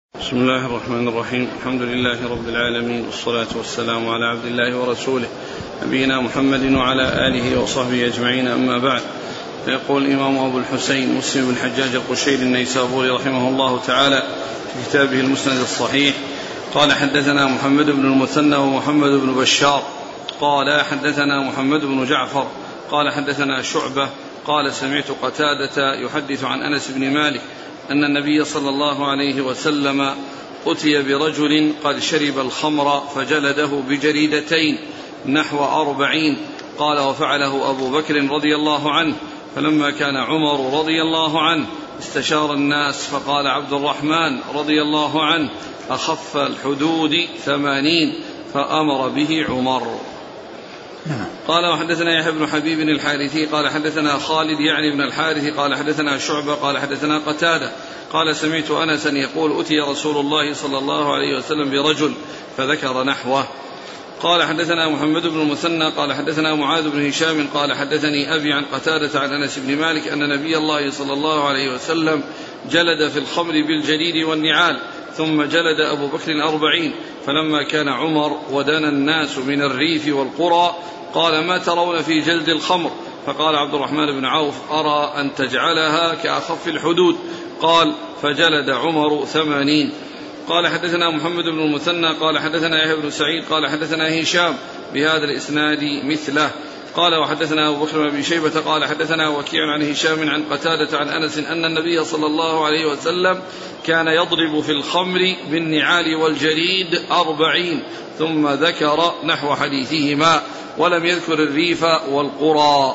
بسم الله الرحمن الرحيم. الحمد لله رب العالمين، والصلاة والسلام على عبد الله ورسوله نبينا محمد وعلى آله وصحبه أجمعين، أما بعد. فيقول الإمام أبو الحسين مسلم بن الحجاج القشيري النيسابوري رحمه الله تعالى في كتابه المسند الصحيح قال: حدثنا محمد بن المثنى ومحمد بن بشار قال: حدثنا محمد بن جعفر قال: حدثنا شعبة قال: سمعت قتادة يحدث عن أنس بن مالك أن النبي صلى الله عليه وسلم أتي برجل قد شرب الخمر فجلده بجريدتين نحو 40. قال: وفعله أبو بكر رضي الله عنه. فلما كان عمر رضي الله عنه استشار الناس فقال عبد الرحمن رضي الله عنه: أخف الحدود 80. فأمر به عمر. قال: وحدثنا يحيى بن حبيب الحارثي قال: حدثنا خالد يعني بن الحارث قال: حدثنا شعبة قال: حدثنا قتادة قال: سمعت أنسا يقول: أتي رسول الله صلى الله عليه وسلم برجل فذكر نحوه. قال: حدثنا محمد بن المثنى قال: حدثنا معاذ بن هشام قال: حدثني أبي عن قتادة عن أنس بن مالك أن نبي الله صلى الله عليه وسلم جلد في الخمر بالجليد والنعال، ثم جلد أبو بكر 40. فلما كان عمر ودنا الناس من الريف والقرى قال: ما ترون في جلد الخمر؟ فقال عبد الرحمن بن عوف: أرى أن تجعلها كأخف الحدود. قال: فجلد عمر 80. قال: حدثنا محمد بن المثنى قال: حدثنا يحيى بن سعيد قال: حدثنا هشام بهذا الإسناد مثله. قال: وحدثنا أبو بكر بن أبي شيبة قال: حدثنا وكيع عن هشام عن قتادة عن أنس أن النبي صلى الله عليه وسلم كان يضرب في الخمر بالنعال والجريد 40. ثم ذكر نحو حديثهما ولم يذكر الريف والقرى.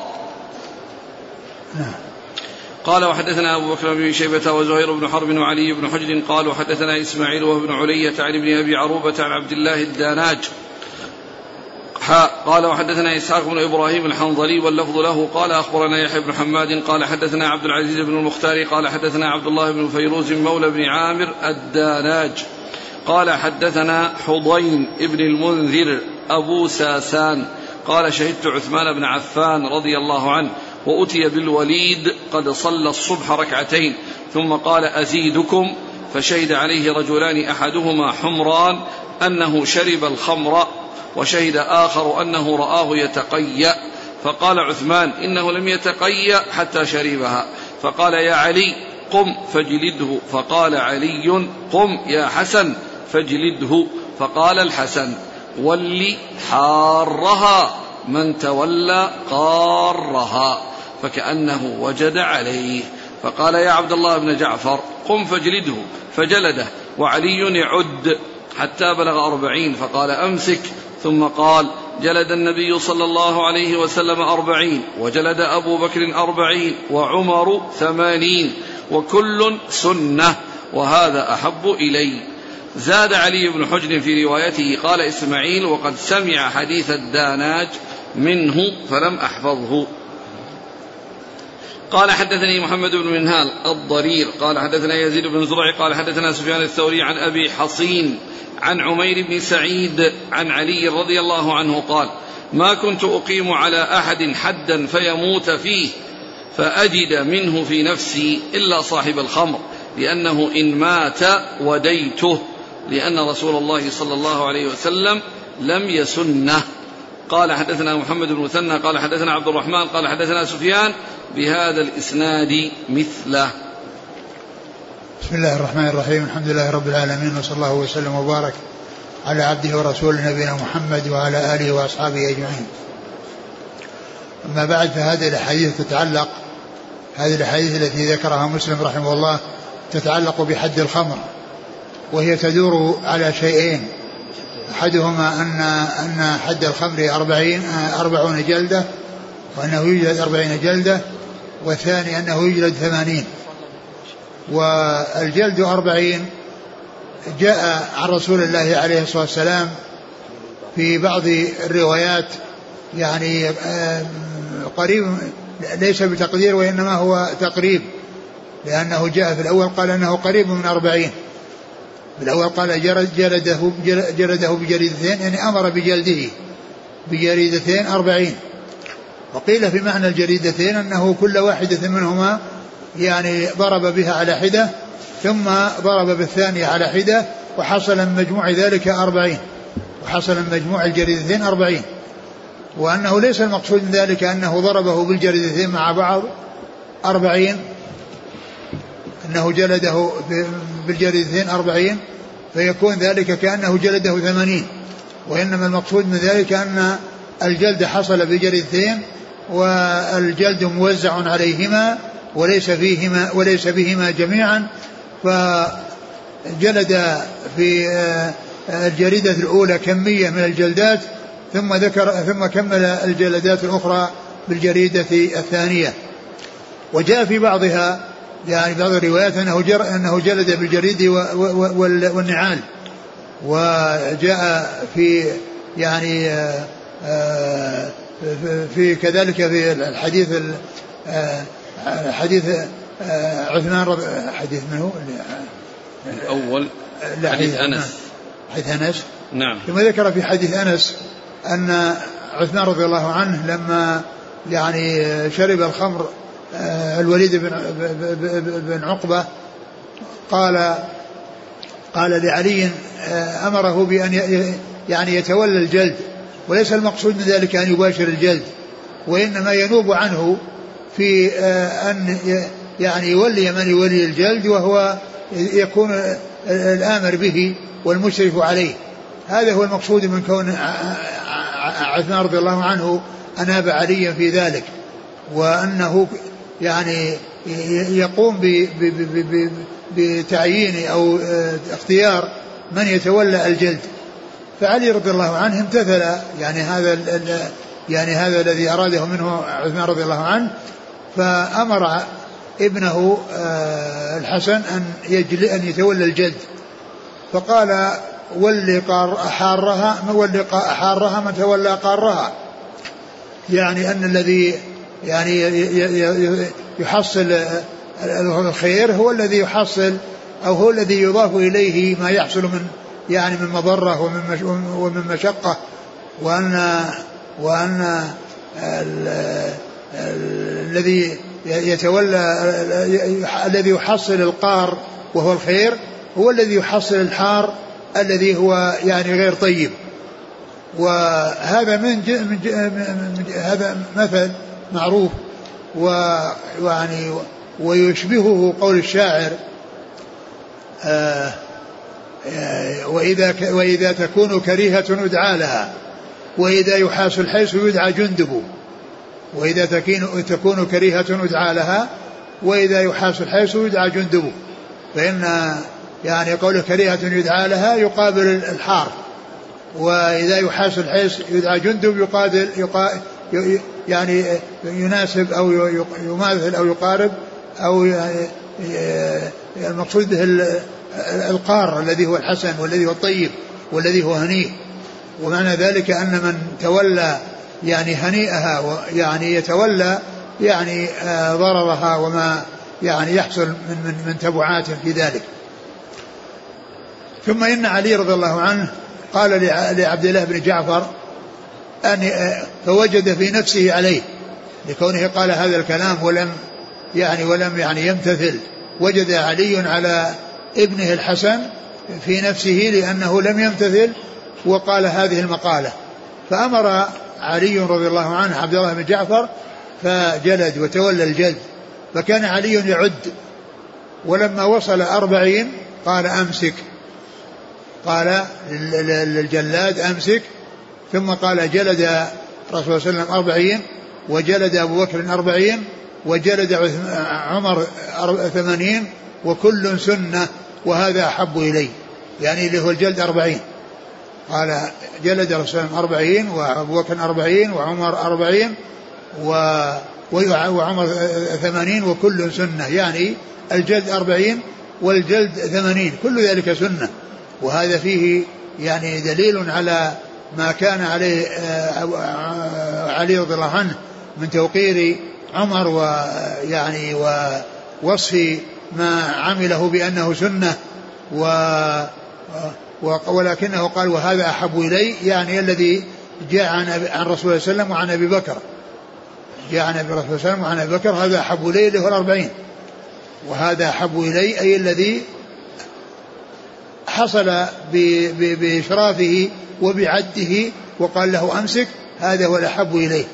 قال: وحدثنا أبو بكر بن شيبة وزهير بن حرب وعلي بن حجر قال: وحدثنا إسماعيل وابن علية عن ابن أبي عروبة عن عبد الله الداناج. قال: وحدثنا إسحاق بن إبراهيم الحنظلي واللفظ له قال: أخبرنا يحيى بن حماد قال: حدثنا عبد العزيز بن المختار قال: حدثنا عبد الله بن فيروز مولى بن عامر الداناج قال: حدثنا حضين ابن المنذر أبو ساسان قال: شهدت عثمان بن عفان رضي الله عنه وأتي بالوليد قد صلى الصبح 2 ركعتين، ثم قال: أزيدكم؟ فشهد عليه رجلان أحدهما حمران أنه شرب الخمر، وشهد آخر أنه رآه يتقيأ. فقال عثمان: إنه لم يتقيأ حتى شربها. فقال: يا علي قم فاجلده. فقال علي: قم يا حسن فاجلده. فقال الحسن: ولي حارها من تولى قارها. فكأنه وجد عليه. فقال: يا عبد الله بن جعفر قم فاجلده. فجلده، وعلي يعد حتى بلغ 40. فقال: أمسك. ثم قال: جلد النبي صلى الله عليه وسلم 40، وجلد أبو بكر 40، وعمر 80، وكل سنة، وهذا أحب إلي. زاد علي بن حجر في روايته قال إسماعيل: وقد سمع حديث الداناج منه فلم أحفظه. قال: حدثني محمد بن منهال الضرير قال: حدثنا يزيد بن زرع قال: حدثنا سفيان الثوري عن أبي حصين عن عمير بن سعيد عن علي رضي الله عنه قال: ما كنت أقيم على أحد حدا فيموت فيه فأجد منه في نفسي إلا صاحب الخمر، لأنه إن مات وديته، لأن رسول الله صلى الله عليه وسلم لم يسنه. قال: حدثنا محمد بن مثنى قال: حدثنا عبد الرحمن قال: حدثنا سفيان بهذا الإسناد مثله. بسم الله الرحمن الرحيم. الحمد لله رب العالمين، وصلى الله وسلم وبارك على عبده ورسوله نبينا محمد وعلى آله وأصحابه أجمعين. أما بعد، فهذه الأحاديث تتعلق، هذه الأحاديث التي ذكرها مسلم رحمه الله تتعلق بحد الخمر، وهي تدور على شيئين: أحدهما أن حد الخمر 40 جلدة، وأنه يجلد 40 جلدة، والثاني أنه يجلد 80. والجلد 40 جاء عن رسول الله عليه الصلاة والسلام في بعض الروايات يعني قريب، ليس بتقدير وإنما هو تقريب، لأنه جاء في الأول قال أنه قريب من 40. بالأول قال جلده بجريدتين، يعني أمر بجلده بجريدتين 40. وقيل في معنى الجريدتين أنه كل واحدة منهما يعني ضرب بها على حدة ثم ضرب بالثانية على حدة، وحصل من مجموع ذلك 40، وحصل من مجموع الجريدتين 40. وأنه ليس المقصود من ذلك أنه ضربه بالجريدتين مع بعض 40، أنه جلده بالجريدتين 40 فيكون ذلك كأنه جلده 80. وإنما المقصود من ذلك أن الجلد حصل بجريدتين والجلد موزع عليهما وليس بهما جميعا. فجلد في الجريدة الأولى كمية من الجلدات ثم كمل الجلدات الأخرى بالجريدة الثانية. وجاء في بعضها يعني بعض الروايات أنه جلد بالجريد والنعال. وجاء في يعني في كذلك في الحديث حديث عثمان حديث منه الأول حديث أنس نعم. ثم ذكر في حديث أنس أن عثمان رضي الله عنه لما يعني شرب الخمر الوليد بن عقبة قال لعلي أمره بأن يعني يتولى الجلد، وليس المقصود من ذلك أن يباشر الجلد، وإنما ينوب عنه في أن يعني يولي من يولي الجلد وهو يكون الآمر به والمشرف عليه. هذا هو المقصود من كون عثمان رضي الله عنه أناب عليا في ذلك، وأنه يعني يقوم بتعيين أو اختيار من يتولى الجلد. فعلي رضي الله عنه امتثل يعني هذا الذي أراده منه عثمان رضي الله عنه، فأمر ابنه الحسن أن يتولى الجلد، فقال ولي حارها من تولى قارها، يعني أن الذي يعني يحصل الخير هو الذي يحصل أو هو الذي يضاف إليه ما يحصل من مضرة ومن مشقة، وأن الذي يتولى الذي يحصل القار وهو الخير هو الذي يحصل الحار الذي هو يعني غير طيب. وهذا هذا مثل معروف، ويعني ويشبهه قول الشاعر وإذا تكون كريهة يدعى لها، وإذا يحاس الحيس يدعى جندب. وإذا تكون كريهة يدعى لها، وإذا يحاس الحيس يدعى جندب. فإن يعني قول كريهة يدعى لها يقابل الحار، وإذا يحاس الحيس يدعى جندب يعني يناسب أو يماثل أو يقارب أو المقصود به القار الذي هو الحسن والذي هو الطيب والذي هو هنيء. ومعنى ذلك أن من تولى يعني هنيئها يعني يتولى يعني ضررها وما يعني يحصل من تبعات في ذلك. ثم إن علي رضي الله عنه قال لعبد الله بن جعفر أن فوجد في نفسه عليه لكونه قال هذا الكلام ولم يمتثل، وجد علي على ابنه الحسن في نفسه لأنه لم يمتثل وقال هذه المقالة. فأمر علي رضي الله عنه عبد الله بن جعفر فجلد وتولى الجلد. فكان علي يعد، ولما وصل 40 قال أمسك، قال للجلاد أمسك. ثم قال جلد رسول الله صلى الله عليه وسلم 40، وجلد أبو بكر 40، وجلد عمر 80، وكل سنة وهذا أحب إلي، يعني اللي هو الجلد 40. قال جلد رسول الله 40 وأبو بكر 40 وعمر 40 وعمر 80 وكل سنة، يعني الجلد 40 والجلد 80 كل ذلك سنة. وهذا فيه يعني دليل على ما كان عليه علي رضي الله عنه من توقير عمر ويعني ووصف ما عمله بأنه سنة، ولكنه قال وهذا أحب إلي، يعني الذي جاء عن رسول الله صلى الله عليه وسلم وعن أبي بكر، جاء عن رسول الله صلى الله عليه وسلم وعن أبي بكر، هذا أحب إلي اللي هو 40. وهذا أحب إلي أي الذي حصل بإشرافه وبعده وقال له أمسك، هذا هو الأحب إليه.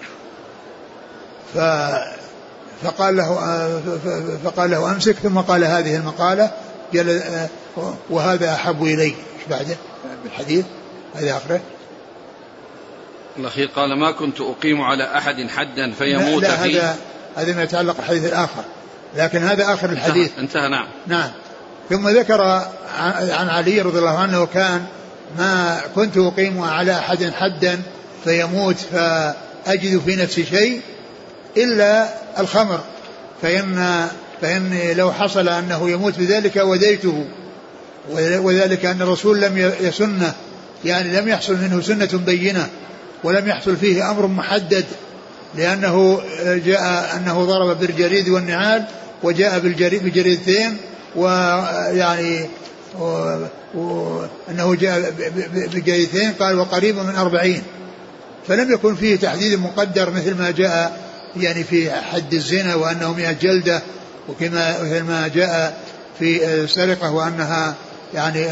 فقال له أمسك، ثم قال هذه المقالة وهذا أحب إلي. ايش بعده بالحديث هذا آخره؟ الأخير قال ما كنت أقيم على أحد حدا فيموت فيه. لا هذا ما يتعلق بالحديث الآخر، لكن هذا آخر الحديث انتهى. نعم. ثم ذكر عن علي رضي الله عنه كان ما كنت أقيم على أحد حدا فيموت فأجد في نفسي شيء إلا الخمر، فإن لو حصل أنه يموت بذلك وديته، وذلك أن الرسول لم يسنه، يعني لم يحصل منه سنة بينة ولم يحصل فيه أمر محدد، لأنه جاء أنه ضرب بالجريد والنعال، وجاء بجريدتين، ويعني أنه جاء بجريدتين قال وقريب من 40، فلم يكن فيه تحديد مقدر مثل ما جاء يعني في حد الزنا وأنه 100 جلدة، وكما مثل ما جاء في السرقة وأنها يعني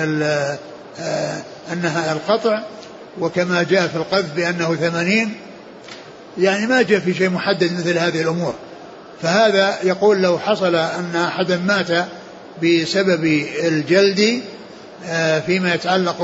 أنها القطع، وكما جاء في القذف بأنه 80، يعني ما جاء في شيء محدد مثل هذه الأمور. فهذا يقول لو حصل أن أحدا مات بسبب الجلد فيما يتعلق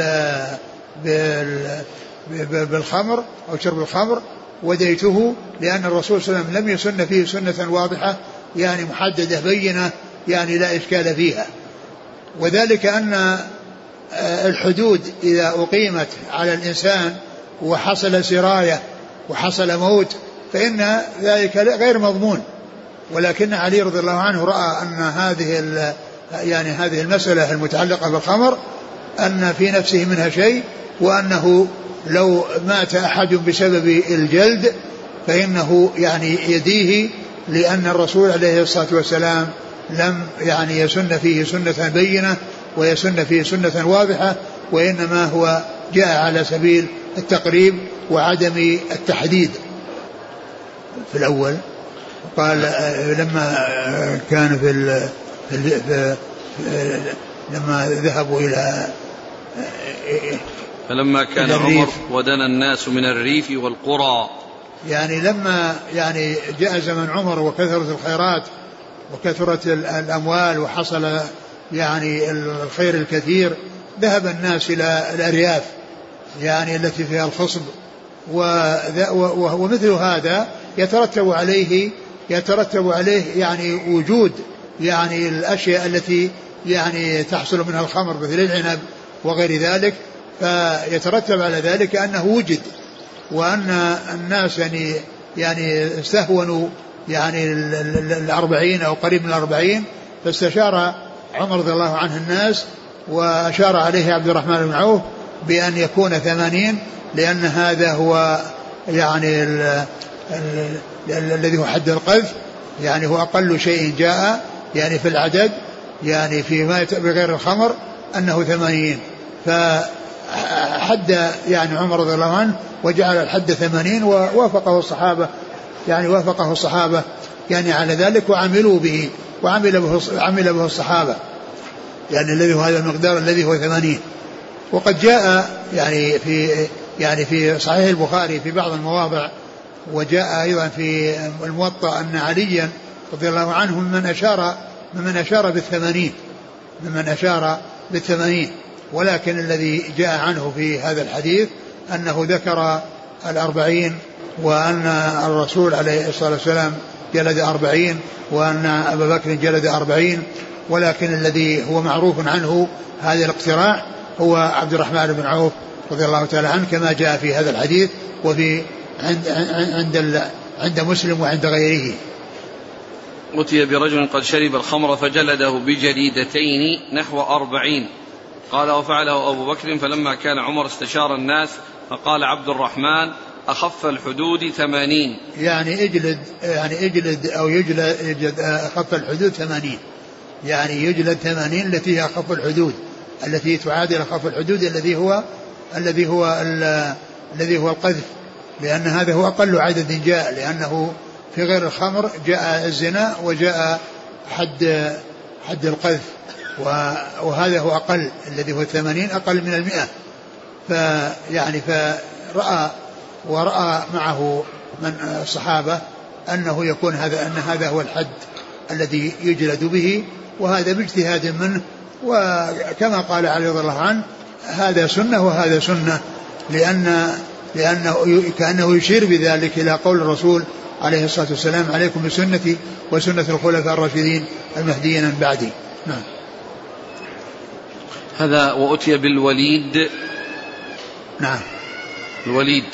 بالخمر أو شرب الخمر وديته، لأن الرسول صلى الله عليه وسلم لم يسن فيه سنة واضحة يعني محددة بينة يعني لا إشكال فيها. وذلك أن الحدود إذا أقيمت على الإنسان وحصل سراية وحصل موت فإن ذلك غير مضمون، ولكن علي رضي الله عنه رأى أن هذه المسألة المتعلقة بالخمر أن في نفسه منها شيء، وأنه لو مات أحد بسبب الجلد فإنه يعني يديه، لأن الرسول عليه الصلاة والسلام لم يعني يسن فيه سنة بينة ويسن فيه سنة واضحة، وإنما هو جاء على سبيل التقريب وعدم التحديد. في الأول قال لما كان لما ذهبوا إلى فلما كان عمر ودنا الناس من الريف والقرى، يعني لما يعني جاء زمن عمر وكثرت الخيرات وكثرت الأموال وحصل يعني الخير الكثير، ذهب الناس إلى الأرياف يعني التي فيها الخصب، ومثل هذا يترتب عليه يعني وجود يعني الأشياء التي يعني تحصل منها الخمر مثل العنب وغير ذلك، فيترتب على ذلك أنه وجد، وأن الناس يعني استهونوا يعني 40 أو قريب من 40، فاستشار عمر رضي الله عنه الناس، وأشار عليه عبد الرحمن بن عوف بأن يكون 80، لأن هذا هو يعني الذي هو حد القذف، يعني هو أقل شيء جاء يعني في العدد يعني فيما بغير الخمر أنه 80، فحد يعني عمر رضي الله عنه وجعل الحد 80، ووافقه الصحابة يعني على ذلك وعملوا به وعمل به الصحابة، يعني الذي هو هذا المقدار الذي هو 80. وقد جاء يعني في صحيح البخاري في بعض المواضع، وجاء أيضا في الموطأ أن عليا رضي الله عنه ممن أشار بالثمانين، ولكن الذي جاء عنه في هذا الحديث أنه ذكر 40، وأن الرسول عليه الصلاة والسلام جلد 40، وأن أبا بكر جلد 40، ولكن الذي هو معروف عنه هذا الاقتراع هو عبد الرحمن بن عوف رضي الله تعالى عنه، كما جاء في هذا الحديث وفي عند مسلم وعند غيره. أتي برجل قد شرب الخمر فجلده بجريدتين نحو 40، قال وفعله أبو بكر، فلما كان عمر استشار الناس فقال عبد الرحمن أخف الحدود 80، يعني اجلد أو يجلد أخف الحدود 80، يعني يجلد 80 التي هي أخف الحدود، التي تعادل أخف الحدود الذي هو القذف، لأن هذا هو أقل عدد جاء، لأنه في غير الخمر جاء الزنا وجاء حد القذف، وهذا هو أقل، الذي هو 80 أقل من 100. ورأى معه من الصحابة أنه يكون هذا هو الحد الذي يجلد به، وهذا باجتهاد منه. وكما قال علي رضي الله عنه هذا سنة وهذا سنة، لأنه كأنه يشير بذلك إلى قول الرسول عليه الصلاة والسلام: عليكم بسنتي وسنة الخلفاء الراشدين المهديين من بعدي. نعم. هذا وأتي بالوليد. نعم. الوليد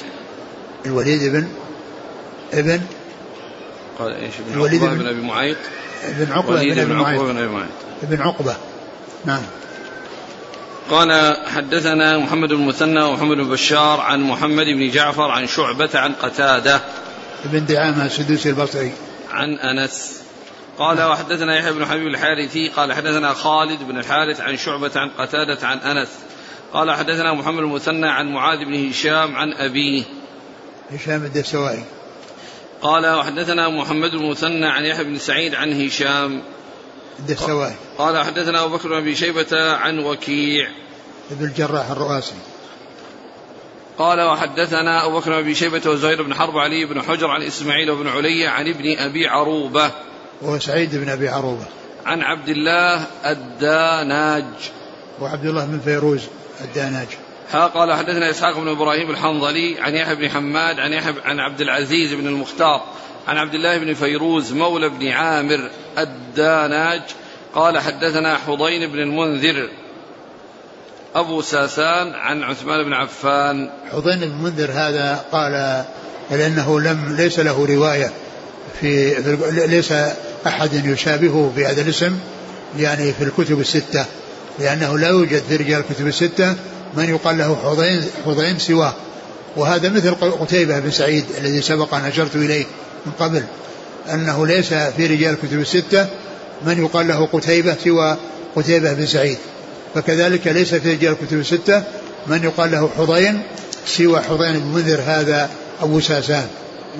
ابن قال ايش؟ الوليد بن ابي معيط، ابن عقبة ابن عقبة. نعم. قال حدثنا محمد بن المثنى ومحمد بن بشار عن محمد بن جعفر عن شعبة عن قتادة ابن دعامة السدوسي البصري عن أنس قال وحدثنا يحيى بن حبيب الحارثي قال حدثنا خالد بن الحارث عن شعبة عن قتادة عن أنس قال حدثنا محمد المثنى عن معاذ بن هشام عن أبيه هشام الدستوائي قال وحدثنا محمد المثنى عن يحيى بن سعيد عن هشام الدستوائي قال حدثنا أبو بكر بن أبي شيبة عن وكيع ابن الجراح الرؤاسي قال وحدثنا أبو بكر بن أبي شيبة وزهير بن حرب علي بن حجر عن إسماعيل بن علي عن ابن أبي عروبة وهو سعيد بن أبي عروبة عن عبد الله الداناج وعبد الله بن فيروز الداناج. قال حدثنا إسحاق بن إبراهيم الحنظلي عن يحيى بن حماد عن عبد العزيز بن المختار عن عبد الله بن فيروز مولى بن عامر الداناج قال حدثنا حضين بن المنذر أبو ساسان عن عثمان بن عفان. حضين بن المنذر هذا قال لأنه ليس له رواية ليس أحد يشابهه في هذا الاسم يعني في الكتب الستة، لأنه لا يوجد في رجال الكتب الستة من يقال له حضين سواه، وهذا مثل قتيبة بن سعيد الذي سبق أن أشرت إليه من قبل أنه ليس في رجال الكتب الستة من يقال له قتيبة سوى قتيبة بن سعيد، فكذلك ليس في رجال الكتب الستة من يقال له حضين سوى حضين بن منذر هذا أبو ساسان.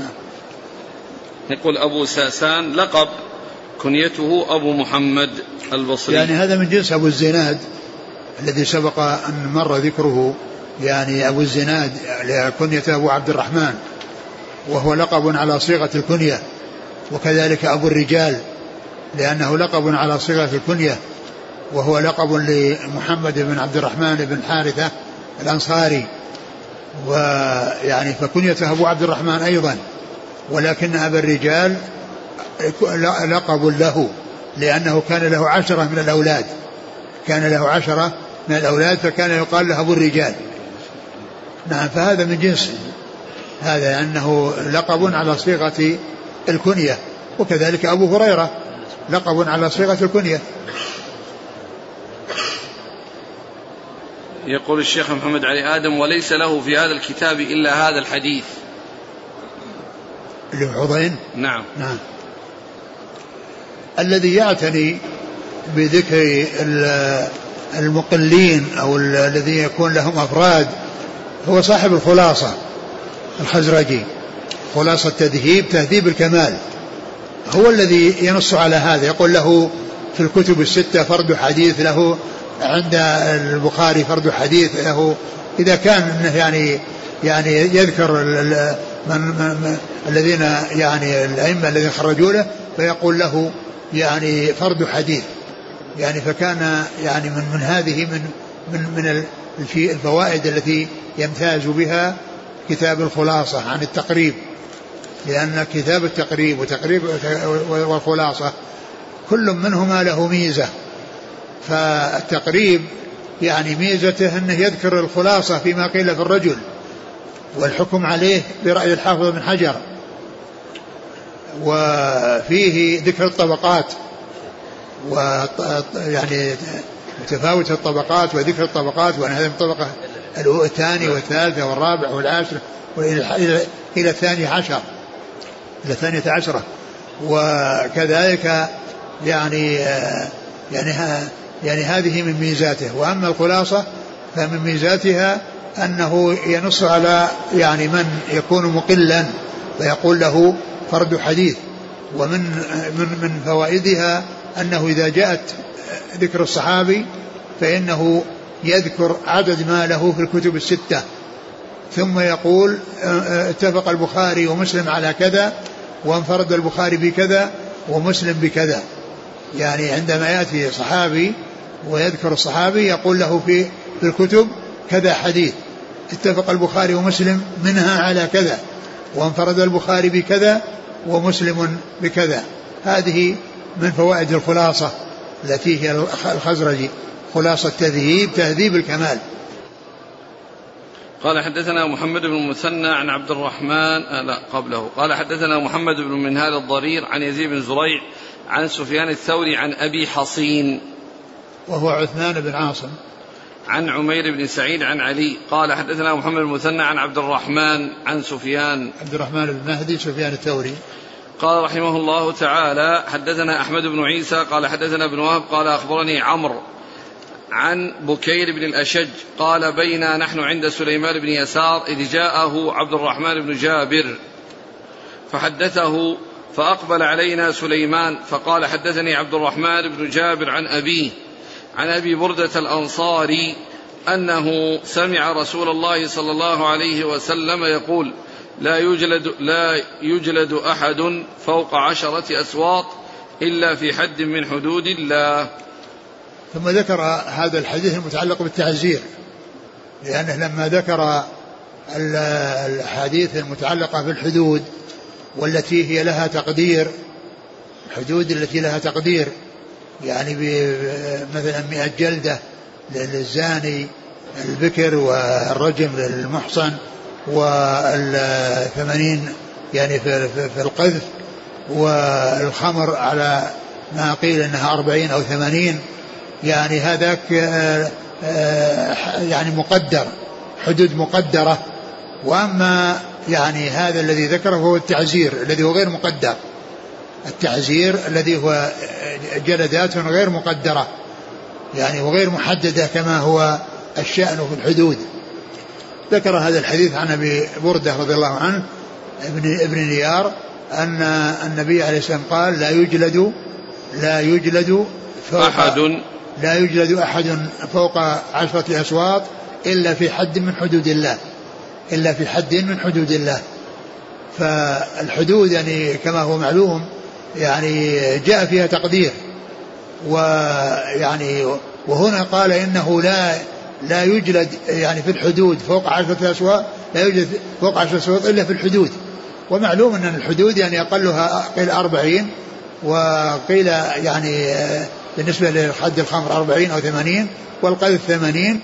يقول أبو ساسان لقب كنيته أبو محمد البصري، يعني هذا من جنس أبو الزناد الذي سبق أن مر ذكره، يعني أبو الزناد كنيته أبو عبد الرحمن وهو لقب على صيغة الكنية، وكذلك أبو الرجال لأنه لقب على صيغة الكنية وهو لقب لمحمد بن عبد الرحمن بن حارثة الأنصاري، ويعني فكنيته أبو عبد الرحمن أيضا، ولكن أبا الرجال لقب له لأنه كان له 10 من الأولاد، فكان يقال له أبو الرجال. نعم. فهذا من جنس هذا أنه لقب على صيغة الكنية، وكذلك أبو هريرة لقب على صيغة الكنية. يقول الشيخ محمد علي آدم وليس له في هذا الكتاب إلا هذا الحديث اللي حضين. نعم. الذي يعتني بذكر المقلين أو الذي يكون لهم أفراد هو صاحب الخلاصة الخزرجي، خلاصة تهذيب الكمال، هو الذي ينص على هذا، يقول له في الكتب الستة فرد حديث له، عند البخاري فرد حديث له، إذا كان يعني يذكر الذين يعني الأئمة الذين خرجوا له فيقول له يعني فرد حديث، يعني فكان يعني من هذه من الفوائد التي يمتاز بها كتاب الخلاصة عن التقريب، لأن كتاب التقريب والخلاصة كل منهما له ميزة، فالتقريب يعني ميزته أنه يذكر الخلاصة فيما قيل في الرجل والحكم عليه برأي الحافظ بن حجر، وفيه ذكر الطبقات ويعني متفاوت الطبقات وذكر الطبقات، وأن هذه الطبقة الثانية والثالثة والرابعة والعاشرة إلى 12 وكذلك يعني هذه من ميزاته. وأما الخلاصة فمن ميزاتها أنه ينص على يعني من يكون مقلا فيقول له فرد حديث، ومن فوائدها أنه إذا جاءت ذكر الصحابي فإنه يذكر عدد ما له في الكتب الستة، ثم يقول اتفق البخاري ومسلم على كذا، وانفرد البخاري بكذا ومسلم بكذا. يعني عندما يأتي صحابي ويذكر الصحابي يقول له في الكتب كذا حديث، اتفق البخاري ومسلم منها على كذا، وانفرد البخاري بكذا ومسلم بكذا. هذه من فوائد الخلاصة التي هي الخزرجي، خلاصة تهذيب الكمال. قال حدثنا محمد بن المثنى عن عبد الرحمن قبله قال حدثنا محمد بن منهال الضرير عن يزيد بن زريع عن سفيان الثوري عن أبي حصين وهو عثمان بن عاصم عن عمير بن سعيد عن علي قال حدثنا محمد بن المثنى عن عبد الرحمن عن سفيان عبد الرحمن بن مهدي سفيان الثوري قال رحمه الله تعالى حدثنا أحمد بن عيسى قال حدثنا ابن وهب قال أخبرني عمرو عن بكير بن الأشج قال بينا نحن عند سليمان بن يسار إذ جاءه عبد الرحمن بن جابر فحدثه فأقبل علينا سليمان فقال حدثني عبد الرحمن بن جابر عن أبيه عن أبي بردة الأنصاري أنه سمع رسول الله صلى الله عليه وسلم يقول لا يجلد أحد فوق 10 أسواط إلا في حد من حدود الله. ثم ذكر هذا الحديث المتعلق بالتعزير، لأنه لما ذكر الحديث المتعلقة بالحدود والتي هي لها تقدير، الحدود التي لها تقدير يعني مثلا 100 جلدة للزاني البكر والرجم للمحصن و80 يعني في القذف، والخمر على ما قيل انها 40 أو 80، يعني هذاك يعني مقدر، حدود مقدرة. وأما يعني هذا الذي ذكره هو التعزير الذي هو غير مقدر، التعزير الذي هو جلدات غير مقدرة يعني وغير محددة كما هو الشأن في الحدود. ذكر هذا الحديث عن أبي بردة رضي الله عنه ابن نيار أن النبي عليه السلام قال لا يجلد أحد فوق 10 أسواط إلا في حد من حدود الله، فالحدود يعني كما هو معلوم يعني جاء فيها تقدير، ويعني وهنا قال إنه لا يجلد يعني في الحدود فوق 10 أسواط، لا يوجد فوق 10 أسواط إلا في الحدود. ومعلوم أن الحدود يعني أقلها قيل 40 وقيل يعني بالنسبة لحد الخمر 40 أو 80 والقذف 80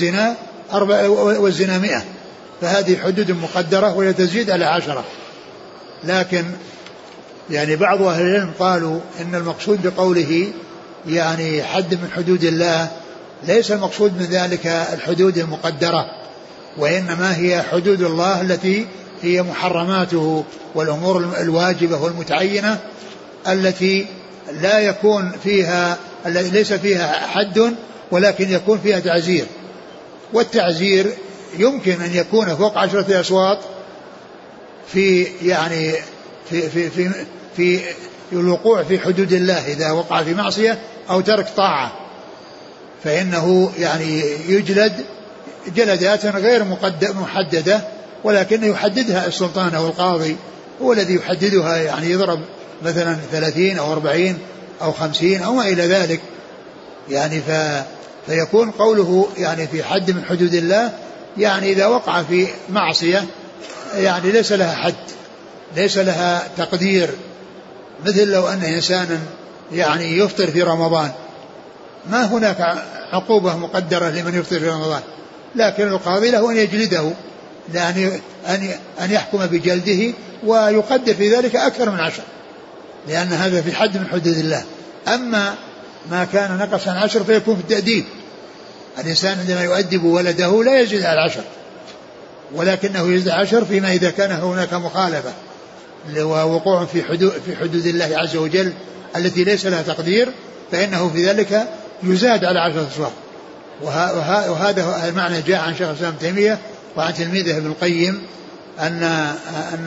والزنا 100، فهذه حدود مقدرة ولا تزيد على 10. لكن يعني بعض أهل العلم قالوا إن المقصود بقوله يعني حد من حدود الله ليس المقصود من ذلك الحدود المقدرة، وإنما هي حدود الله التي هي محرماته والأمور الواجبة والمتعينة التي لا يكون فيها ليس فيها حد ولكن يكون فيها تعزير. والتعزير يمكن أن يكون فوق 10 أسواط في يعني في الوقوع في حدود الله إذا وقع في معصية أو ترك طاعة، فإنه يعني يجلد جلدات غير محددة ولكن يحددها السلطان أو القاضي، هو الذي يحددها، يعني يضرب مثلا 30 أو 40 أو 50 أو ما إلى ذلك، يعني فيكون قوله يعني في حد من حدود الله يعني إذا وقع في معصية يعني ليس لها حد، ليس لها تقدير. مثل لو أن إنسانا يعني يفطر في رمضان، ما هناك عقوبة مقدرة لمن يفطر في رمضان، لكن القاضي له أن يجلده، يعني أن يحكم بجلده ويقدر في ذلك أكثر من 10، لأن هذا في حد من حدود الله. أما ما كان نقص عن 10 فيكون في التأديب، الإنسان عندما يؤدب ولده لا يزيد على 10، ولكنه يزيد 10 فيما إذا كان هناك مخالفة ووقوع في حدود الله عز وجل التي ليس لها تقدير، فإنه في ذلك يزاد على 10 أسواق. وهذا المعنى جاء عن شيخ الإسلام ابن تيمية وعن تلميذه ابن القيم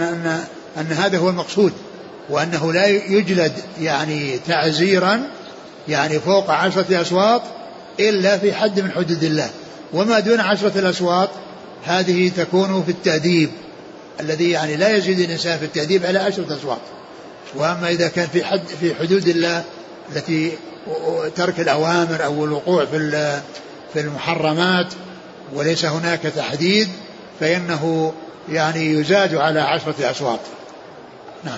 أن هذا هو المقصود، وأنه لا يجلد يعني تعزيرا يعني فوق 10 أصوات إلا في حد من حدود الله، وما دون 10 الأصوات هذه تكون في التأديب الذي يعني لا يزيد الإنسان في التأديب على 10 أصوات. وأما إذا كان في حدود الله التي ترك الأوامر أو الوقوع في المحرمات وليس هناك تحديد فإنه يعني يزاد على 10 أصوات. نعم.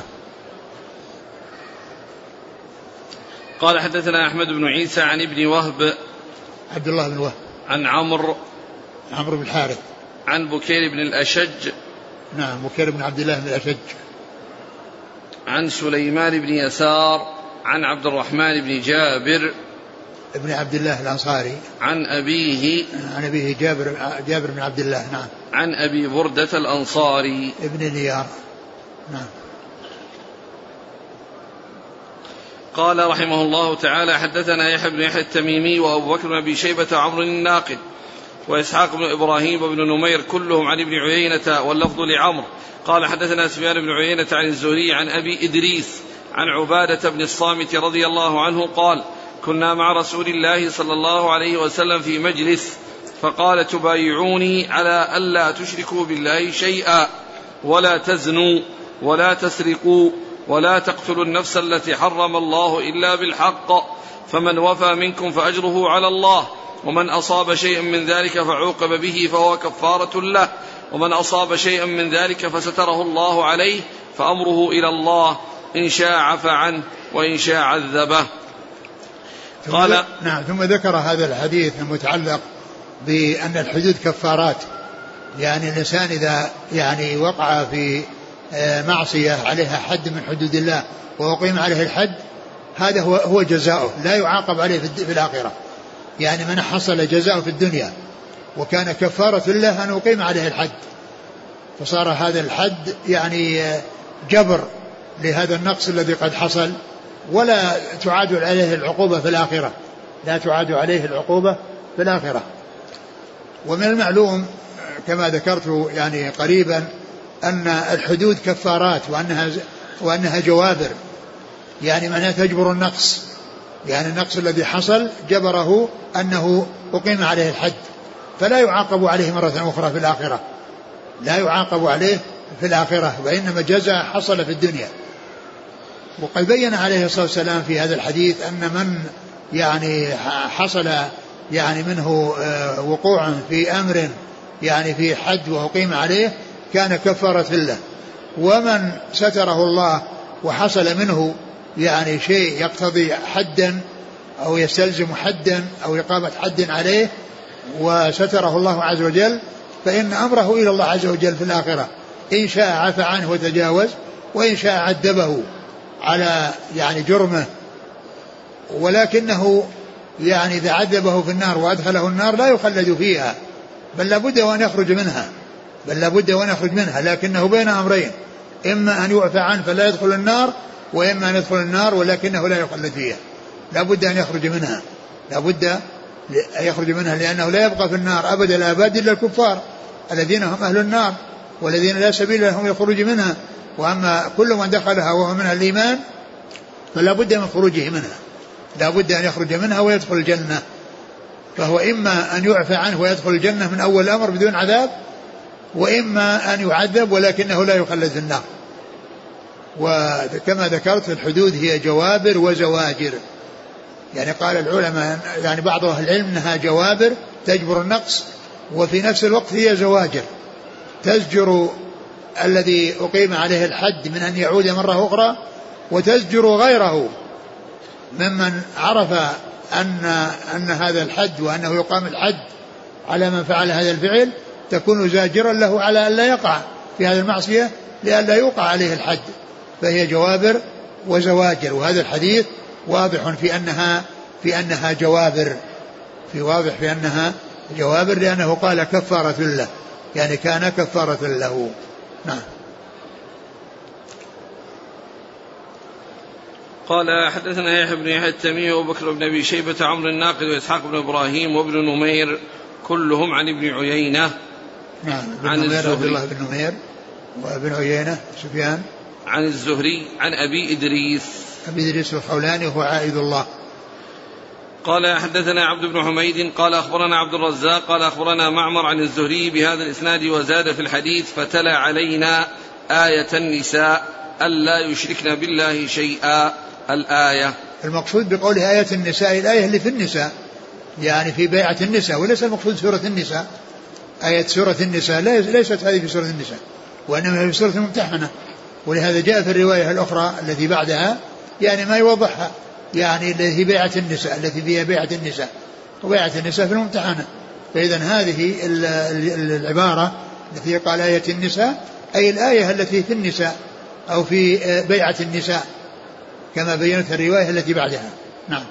قال حدثنا أحمد بن عيسى عن ابن وهب عبد الله بن وهب عن عمرو بن الحارث عن بكير بن الأشج. نعم بكير بن عبد الله بن الأشج. عن سليمان بن يسار عن عبد الرحمن بن جابر ابن عبد الله الأنصاري عن أبيه جابر بن عبد الله. نعم. عن أبي بردة الأنصاري ابن نيار. نعم. قال رحمه الله تعالى حدثنا يحيى بن يحيى التميمي وأبو بكر بن أبي شيبة عمرو الناقد وإسحاق بن إبراهيم وابن نمير كلهم عن ابن عيينة واللفظ لعمرو. قال حدثنا سفيان بن عيينة عن الزهري عن أبي إدريس عن عبادة بن الصامت رضي الله عنه قال كنا مع رسول الله صلى الله عليه وسلم في مجلس فقال تبايعوني على ألا تشركوا بالله شيئا ولا تزنوا ولا تسرقوا ولا تقتلوا النفس التي حرم الله إلا بالحق فمن وفى منكم فأجره على الله ومن أصاب شيئا من ذلك فعوقب به فهو كفارة له ومن أصاب شيئا من ذلك فستره الله عليه فأمره إلى الله إن شاء عفى عنه وإن شاء عذبه. قال نعم. ثم ذكر هذا الحديث المتعلق بأن الحدود كفارات، يعني الإنسان إذا يعني وقع في معصية عليها حد من حدود الله وأقيم عليه الحد هذا هو جزاؤه لا يعاقب عليه في الآخرة. يعني من حصل جزاؤه في الدنيا وكان كفارة له أن أقيم عليه الحد فصار هذا الحد يعني جبر لهذا النقص الذي قد حصل ولا تعاد عليه العقوبة في الآخرة، لا تعاد عليه العقوبة في الآخرة. ومن المعلوم كما ذكرت يعني قريبا أن الحدود كفارات وأنها جوابر، يعني معناها تجبر النقص، يعني النقص الذي حصل جبره أنه أقيم عليه الحد فلا يعاقب عليه مرة أخرى في الآخرة، لا يعاقب عليه في الآخرة وإنما جزاء حصل في الدنيا. وقد بين عليه الصلاة والسلام في هذا الحديث أن من يعني حصل يعني منه وقوع في أمر يعني في حد وأقيم عليه كان كفارة له، ومن ستره الله وحصل منه يعني شيء يقتضي حدا أو يستلزم حدا أو إقامة حد عليه وستره الله عز وجل فإن أمره إلى الله عز وجل في الآخرة، إن شاء عفى عنه وتجاوز وإن شاء عذبه على يعني جرمه. ولكنه يعني إذا عذبه في النار وأدخله النار لا يخلد فيها بل لابد وأن يخرج منها، لكنه بين أمرين، إما أن يعفى عنه فلا يدخل النار وإما أن يدخل النار ولكنه لا يخلد فيها. لابد أن يخرج منها لأنه لا يبقى في النار أبدا الآباد إلا الكفار الذين هم أهل النار والذين لا سبيل لهم يخرج منها، وأما كل من دخلها وهو منها الإيمان فلا بد من خروجه منها، لا بد أن يخرج منها ويدخل الجنة. فهو إما أن يعفى عنه ويدخل الجنة من أول الأمر بدون عذاب، وإما أن يعذب ولكنه لا يخلد في النار. وكما ذكرت الحدود هي جوابر وزواجر، يعني قال العلماء يعني بعض أهل العلم أنها جوابر تجبر النقص وفي نفس الوقت هي زواجر تزجر الذي أقيم عليه الحد من أن يعود مرة أخرى، وتزجر غيره ممن عرف أن هذا الحد وأنه يقام الحد على من فعل هذا الفعل، تكون زاجرا له على أن لا يقع في هذه المعصية لأن لا يوقع عليه الحد، فهي جوابر وزواجر. وهذا الحديث واضح في أنها جوابر، واضح في أنها جوابر لأنه قال كفارة له، يعني كان كفارة له. نعم. قال حدثنا يحيى بن يحيى التميمي وبكر بن أبي شيبة عمرو الناقد وإسحاق بن إبراهيم وابن نمير كلهم عن ابن عيينة. نعم. عن الزهري بن نمير وابن عيينة سفيان عن الزهري عن أبي إدريس الخولاني وهو عائد الله. قال حدثنا عبد بن حميد قال أخبرنا عبد الرزاق قال أخبرنا معمر عن الزهري بهذا الإسناد وزاد في الحديث فتلا علينا آية النساء ألا يشركن بالله شيئا الآية. المقصود بقوله آية النساء الآية اللي في النساء، يعني في بيعة النساء، وليس المقصود سورة النساء. آية سورة النساء ليست هذه في سورة النساء، وإنما في سورة الممتحنة، ولهذا جاء في الرواية الأخرى التي بعدها يعني ما يوضحها، يعني التي بيعة النساء التي فيها بيعة النساء، وبيعة النساء في الممتحنة. فإذا هذه العبارة التي قال آية النساء أي الآية التي في النساء أو في بيعة النساء كما بينت الرواية التي بعدها. نعم.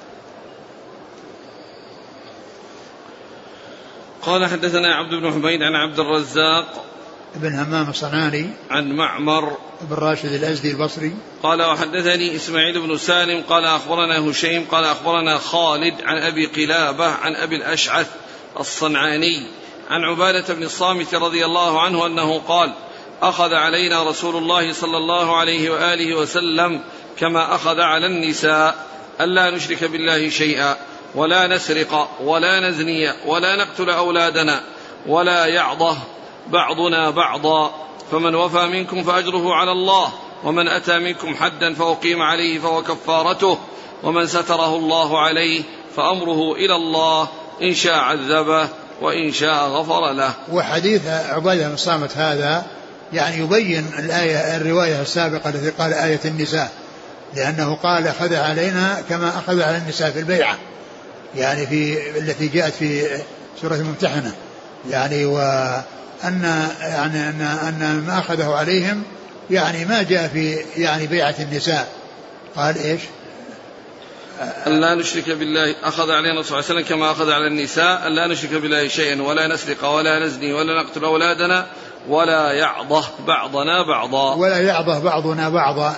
قال حدثنا عبد بن حميد عن عبد الرزاق ابن همام الصنعاني عن معمر بن راشد الأزدي البصري قال وحدثني إسماعيل بن سالم قال أخبرنا هشيم قال أخبرنا خالد عن أبي قلابة عن أبي الأشعث الصنعاني عن عبادة بن الصامت رضي الله عنه أنه قال أخذ علينا رسول الله صلى الله عليه وآله وسلم كما أخذ على النساء ألا نشرك بالله شيئا ولا نسرق ولا نزني ولا نقتل أولادنا ولا يعضه بعضنا بعضا، فمن وفى منكم فأجره على الله، ومن أتى منكم حدا فأقيم عليه فهو كفارته، ومن ستره الله عليه فأمره إلى الله إن شاء عذبه وإن شاء غفر له. وحديث عبادة بن الصامت هذا يعني يبين الرواية السابقة التي قال آية النساء، لأنه قال أخذ علينا كما أخذ على النساء في البيعة، يعني في التي جاءت في سورة الممتحنة، يعني وأن يعني أن ما أخذه عليهم يعني ما جاء في يعني بيعة النساء. قال إيش؟ ألا نشرك بالله، أخذ علينا صلى الله عليه وسلم كما أخذ على النساء ألا نشرك بالله شيئا ولا نسرق ولا نزني ولا نقتل أولادنا ولا يعضه بعضنا بعضا. ولا يعضه بعضنا بعضا،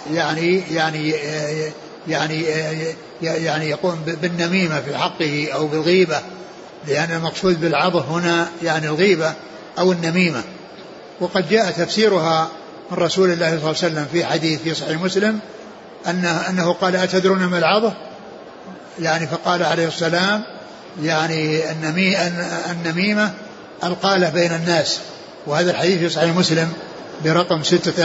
يعني يقوم بالنميمة في حقه أو بالغيبة، لأن المقصود بالعضه هنا يعني الغيبة أو النميمة. وقد جاء تفسيرها من رسول الله صلى الله عليه وسلم في حديث في صحيح مسلم أنه قال أتدرون ما العضه؟ يعني فقال عليه السلام يعني النميمة القالة بين الناس. وهذا الحديث في صحيح مسلم برقم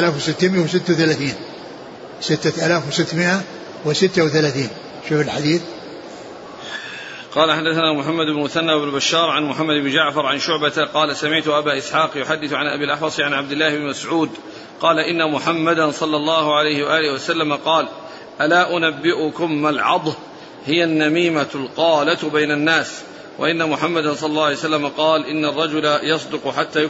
6636. شوف الحديث. قال حدثنا محمد بن مثنى بن بشار عن محمد بن جعفر عن شعبة قال سمعت أبا إسحاق يحدث عن أبي الأحوص عن عبد الله بن مسعود قال إن محمدا صلى الله عليه وآله وسلم قال ألا أنبئكم ما العضه؟ هي النميمة القالة بين الناس. وإن محمدا صلى الله عليه وسلم قال إن الرجل يصدق حتى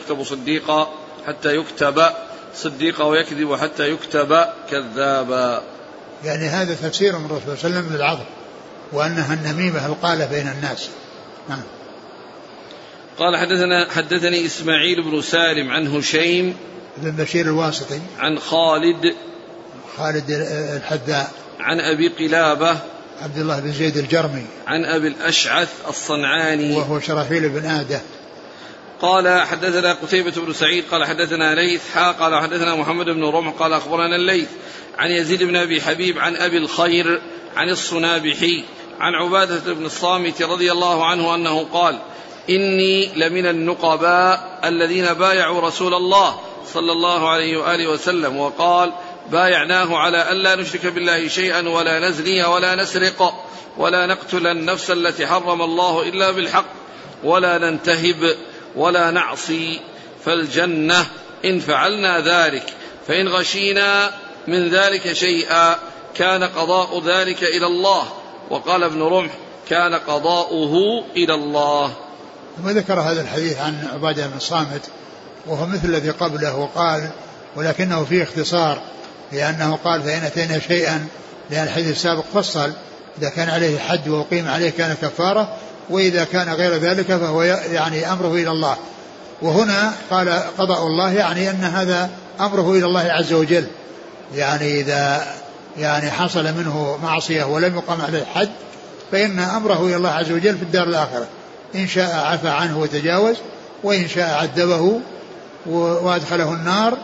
يكتب صديقا ويكذب حتى يكتب كذابا. يعني هذا تفسير من الرسول صلى الله عليه وسلم للعضه، وأنها النميمة القالة بين الناس. نعم. قال حدثني إسماعيل بن سالم عن هشيم بن بشير الواسطي عن خالد الحذاء عن أبي قلابة عبد الله بن زيد الجرمي عن أبي الأشعث الصنعاني وهو شرحيل بن آدة. قال حدثنا قتيبة بن سعيد قال حدثنا ليث قال حدثنا محمد بن رمح قال أخبرنا الليث عن يزيد بن أبي حبيب عن أبي الخير عن الصنابحي عن عبادة بن الصامت رضي الله عنه أنه قال إني لمن النقباء الذين بايعوا رسول الله صلى الله عليه وآله وسلم وقال بايعناه على ألا نشرك بالله شيئا ولا نزني ولا نسرق ولا نقتل النفس التي حرم الله إلا بالحق ولا ننتهب ولا نعصي فالجنة إن فعلنا ذلك، فإن غشينا من ذلك شيئا كان قضاء ذلك إلى الله. وقال ابن رمح كان قضاؤه إلى الله. وذكر هذا الحديث عن عبادة بن الصامت وهو مثل الذي قبله، وقال ولكنه فيه اختصار، لأنه قال فإن أتينا شيئا، لأن الحديث السابق فصل إذا كان عليه حد وأقيم عليه كان كفارة، وإذا كان غير ذلك فهو يعني أمره إلى الله. وهنا قال قضاء الله، يعني أن هذا أمره إلى الله عز وجل، يعني إذا يعني حصل منه معصية ولم يقم عليه حد فإن أمره إلى الله عز وجل في الدار الآخرة، إن شاء عفى عنه وتجاوز، وإن شاء عذبه وأدخله النار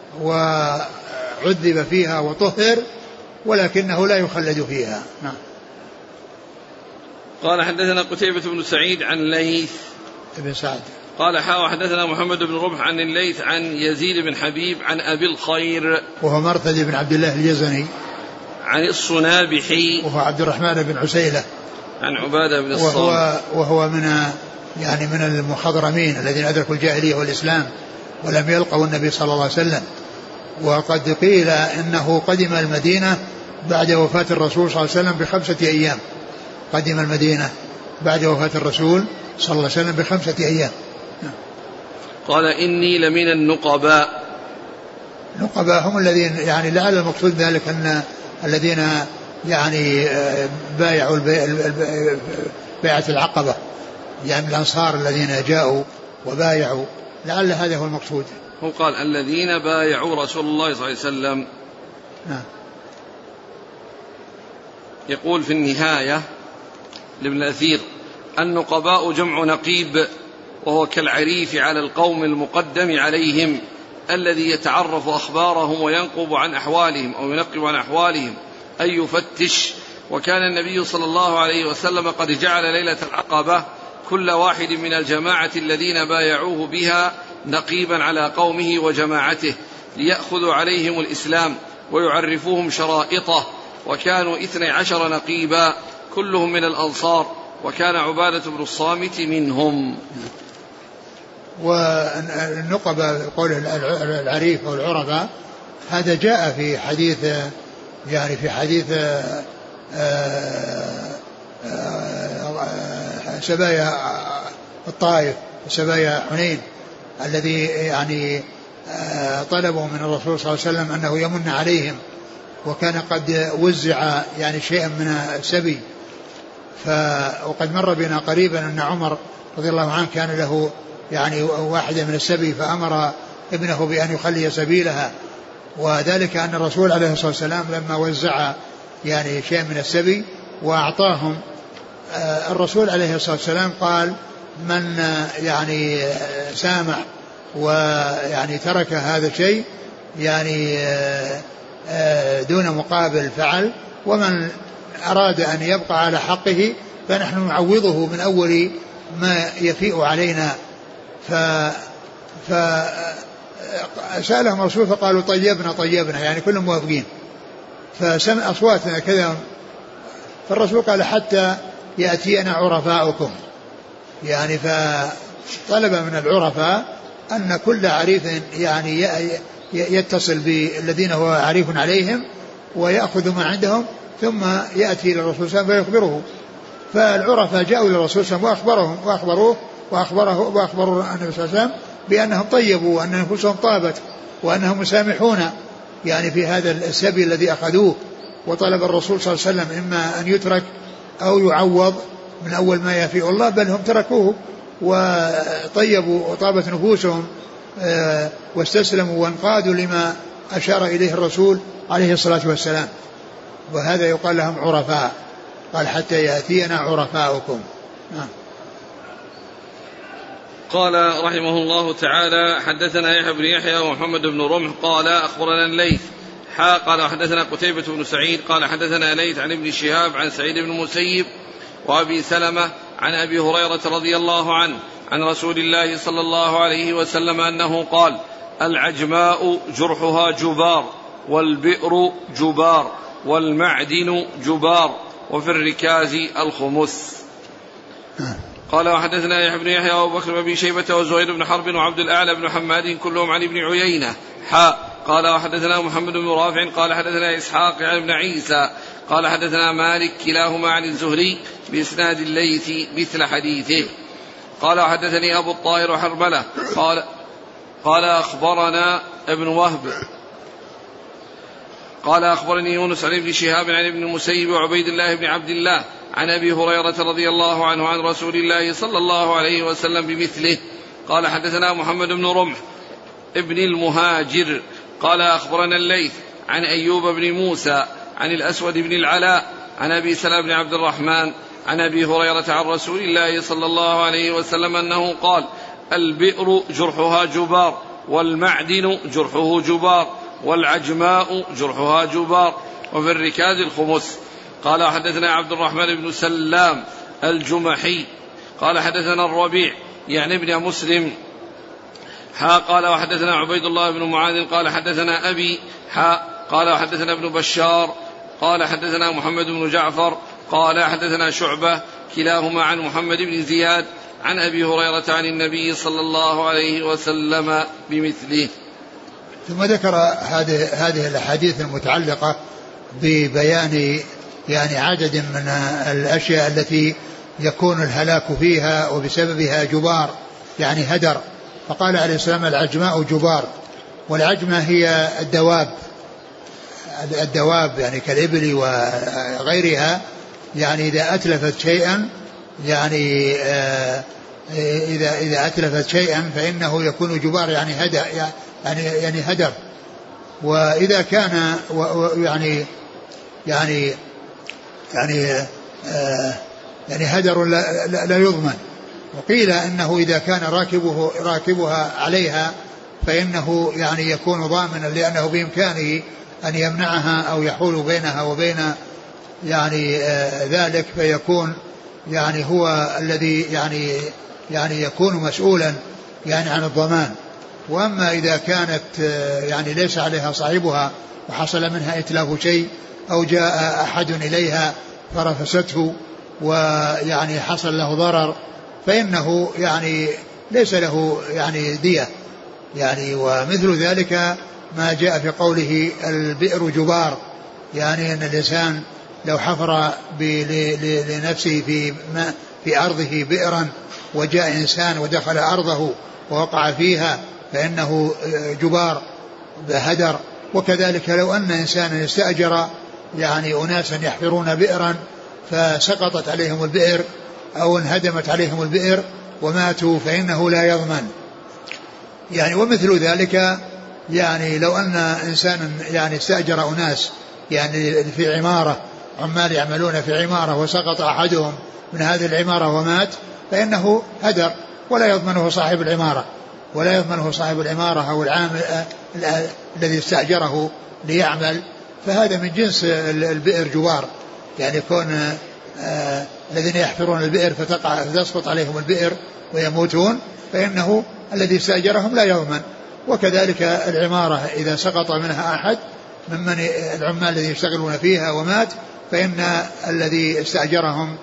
وعذب فيها وطهر، ولكنه لا يخلد فيها. نعم. قال حدثنا قتيبة بن سعيد عن ليث بن سعد قال حدثنا محمد بن رمح عن الليث عن يزيد بن حبيب عن أبي الخير وهو مرثد بن عبد الله اليزني عن الصنابحي وهو عبد الرحمن بن عسيلة عن عبادة بن الصامت وهو من المخضرمين الذين أدركوا الجاهلية والإسلام ولم يلقوا النبي صلى الله عليه وسلم. وقد قيل إنه قدم المدينة بعد وفاة الرسول صلى الله عليه وسلم ب5 أيام. قدم المدينة بعد وفاة الرسول صلى الله عليه وسلم ب5 أيام. قال إني لمن النقباء. نقباء هم الذين يعني لعل المقصود ذلك أن الذين يعني بايعوا بيعة العقبة، يعني الأنصار الذين جاءوا وبايعوا، لعل هذا هو المقصود. هو قال الذين بايعوا رسول الله صلى الله عليه وسلم. نعم. يقول في النهاية لابن الأثير: النقباء جمع نقيب، وهو كالعريف على القوم المقدم عليهم الذي يتعرف أخبارهم وينقب عن أحوالهم أو ينقب عن أحوالهم أي يفتش. وكان النبي صلى الله عليه وسلم قد جعل ليلة العقبة كل واحد من الجماعة الذين بايعوه بها نقيبا على قومه وجماعته ليأخذوا عليهم الإسلام ويعرفوهم شرائطه، وكانوا 12 نقيبا كلهم من الأنصار، وكان عبادة بن الصامت منهم. والنقبة قول العريف أو العرفة هذا جاء في حديث، يعني في حديث سبايا الطائف وسبايا حنين الذي يعني طلبوا من الرسول صلى الله عليه وسلم أنه يمن عليهم، وكان قد وزع يعني شيئا من السبي. وقد مر بنا قريبا أن عمر رضي الله عنه كان له يعني واحدة من السبي، فأمر ابنه بأن يخلي سبيلها، وذلك أن الرسول عليه الصلاة والسلام لما وزع يعني شيء من السبي وأعطاهم، الرسول عليه الصلاة والسلام قال: من يعني سامح ويعني ترك هذا الشيء يعني دون مقابل فعل، ومن أراد أن يبقى على حقه فنحن نعوضه من أول ما يفيء علينا. فسألهم الرسول فقالوا: طيبنا يعني كلهم موافقين. فسمع أصواتنا كذا، فالرسول قال: حتى يأتينا عرفاؤكم، يعني فطلب من العرفاء أن كل عريف يعني يتصل بالذين هو عريف عليهم ويأخذ ما عندهم ثم يأتي إلى الرسول صلى الله عليه وسلم فيخبره. فالعرفاء جاءوا إلى الرسول صلى الله عليه وسلم وأخبروا النبي صلى الله عليه وسلم بأنهم طيبوا وأن أنفسهم طابت وأنهم مسامحون يعني في هذا السبي الذي أخذوه. وطلب الرسول صلى الله عليه وسلم إما أن يترك أو يعوض من أول ما يفيء الله، بل هم تركوه وطيبوا وطابت نفوسهم واستسلموا وانقادوا لما أشار إليه الرسول عليه الصلاة والسلام. وهذا يقال لهم عرفاء. قال: حتى يأتينا عرفاؤكم. قال رحمه الله تعالى: حدثنا يحيى بن يحيى ومحمد بن رمح قال أخبرنا الليث قال حدثنا قتيبة بن سعيد قال حدثنا ليث عن ابن شهاب عن سعيد بن المسيب وأبي سلمة عن أبي هريرة رضي الله عنه عن رسول الله صلى الله عليه وسلم أنه قال: العجماء جرحها جبار، والبئر جبار، والمعدن جبار، وفي الركاز الخمس. قال: وحدثنا يحيى بن يحيى وابو بكر بن ابي شيبه وزهير بن حرب وعبد الاعلى بن حماد كلهم عن ابن عيينه. قال: وحدثنا محمد بن رافع قال حدثنا اسحاق عن ابن عيسى قال حدثنا مالك كلاهما عن الزهري باسناد الليث مثل حديثه. قال: وحدثني ابو الطاهر وحرمله قال اخبرنا ابن وهب قال أخبرني يونس عن ابن شهاب عن ابن المسيب وعبيد الله بن عبد الله عن أبي هريرة رضي الله عنه عن رسول الله صلى الله عليه وسلم بمثله. قال: حدثنا محمد بن رمح ابن المهاجر قال أخبرنا الليث عن أيوب بن موسى عن الأسود بن العلاء عن أبي سلمة بن عبد الرحمن عن أبي هريرة عن رسول الله صلى الله عليه وسلم أنه قال: البئر جرحها جبار، والمعدن جرحه جبار، والعجماء جرحها جبار، وفي الركاز الخمس. قال: حدثنا عبد الرحمن بن سلام الجمحي قال حدثنا الربيع يعني ابن مسلم قال وحدثنا عبيد الله بن معاذ قال حدثنا أبي قال وحدثنا ابن بشار قال حدثنا محمد بن جعفر قال حدثنا شعبة كلاهما عن محمد بن زياد عن أبي هريرة عن النبي صلى الله عليه وسلم بمثله. ثم ذكر هذه الأحاديث المتعلقة ببيان يعني عدد من الأشياء التي يكون الهلاك فيها وبسببها جبار يعني هدر. فقال عليه السلام العجماء جبار، والعجمة هي الدواب يعني كالإبل وغيرها، يعني إذا أتلفت شيئا يعني إذا أتلفت شيئا فإنه يكون جبار يعني هدر. وإذا كان يعني هدر لا يضمن. وقيل إنه إذا كان راكبها عليها فإنه يعني يكون ضامنا، لأنه بإمكانه أن يمنعها أو يحول بينها وبين يعني ذلك، فيكون يعني هو الذي يعني يكون مسؤولا يعني عن الضمان. وأما إذا كانت يعني ليس عليها صاحبها وحصل منها إتلاف شيء أو جاء أحد إليها فرفسته ويعني حصل له ضرر فإنه يعني ليس له يعني دية يعني. ومثل ذلك ما جاء في قوله البئر جبار، يعني أن الإنسان لو حفر لنفسه في أرضه بئرا وجاء إنسان ودخل أرضه ووقع فيها فإنه جبار بهدر. وكذلك لو أن إنسانا استأجر يعني أناسا يحفرون بئرا فسقطت عليهم البئر أو انهدمت عليهم البئر وماتوا فإنه لا يضمن يعني. ومثل ذلك يعني لو أن إنسانا يعني استأجر أناس يعني في عمارة، عمال يعملون في عمارة، وسقط أحدهم من هذه العمارة ومات فإنه هدر ولا يضمنه صاحب العمارة أو العامل الذي استأجره ليعمل. فهذا من جنس البئر جوار، يعني يكون الذين يحفرون البئر فتسقط عليهم البئر ويموتون فإنه الذي استأجرهم لا يضمن. وكذلك العمارة إذا سقط منها أحد ممن العمال الذي يشتغلون فيها ومات فإن الذي استأجرهم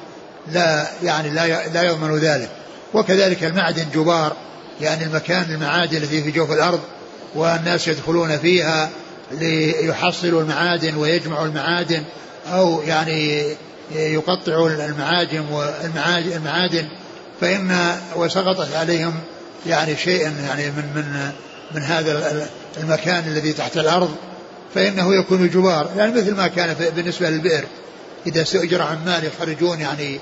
لا يضمن ذلك. وكذلك المعدن جبار، يعني المعادن التي في جوف الأرض والناس يدخلون فيها ليحصلوا المعادن ويجمعوا المعادن أو يعني يقطعوا المعادن فإن وسقطت عليهم يعني شيء يعني من هذا المكان الذي تحت الأرض فإنه يكون جبار، يعني مثل ما كان بالنسبة للبئر إذا استأجر عمال يخرجون يعني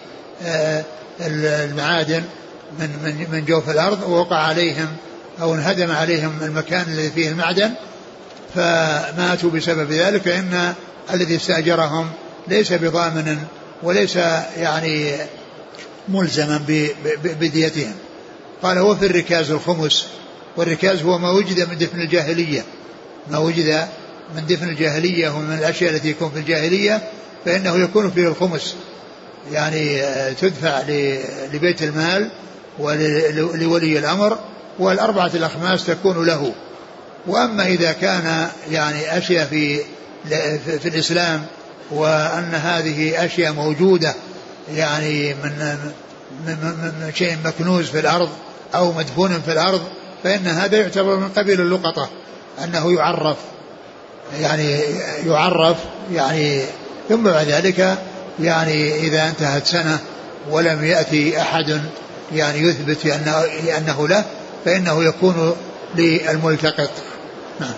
المعادن من جوف الأرض ووقع عليهم أو انهدم عليهم المكان الذي فيه المعدن فماتوا بسبب ذلك، فإن الذي استأجرهم ليس بضامن وليس يعني ملزما بديتهم. قال هو في الركاز الخمس، والركاز هو ما وجد من دفن الجاهلية ومن الأشياء التي يكون في الجاهلية فإنه يكون فيه الخمس، يعني تدفع لبيت المال ولولي الأمر، والأربعة الأخماس تكون له. وأما إذا كان يعني أشياء في الإسلام وأن هذه أشياء موجودة يعني من شيء مكنوز في الأرض أو مدفون في الأرض فإن هذا يعتبر من قبيل اللقطة، أنه يعرف يعني ثم بعد ذلك يعني إذا انتهت سنة ولم يأتي أحد يعني يثبت أنه له فإنه يكون للملتقط. نعم.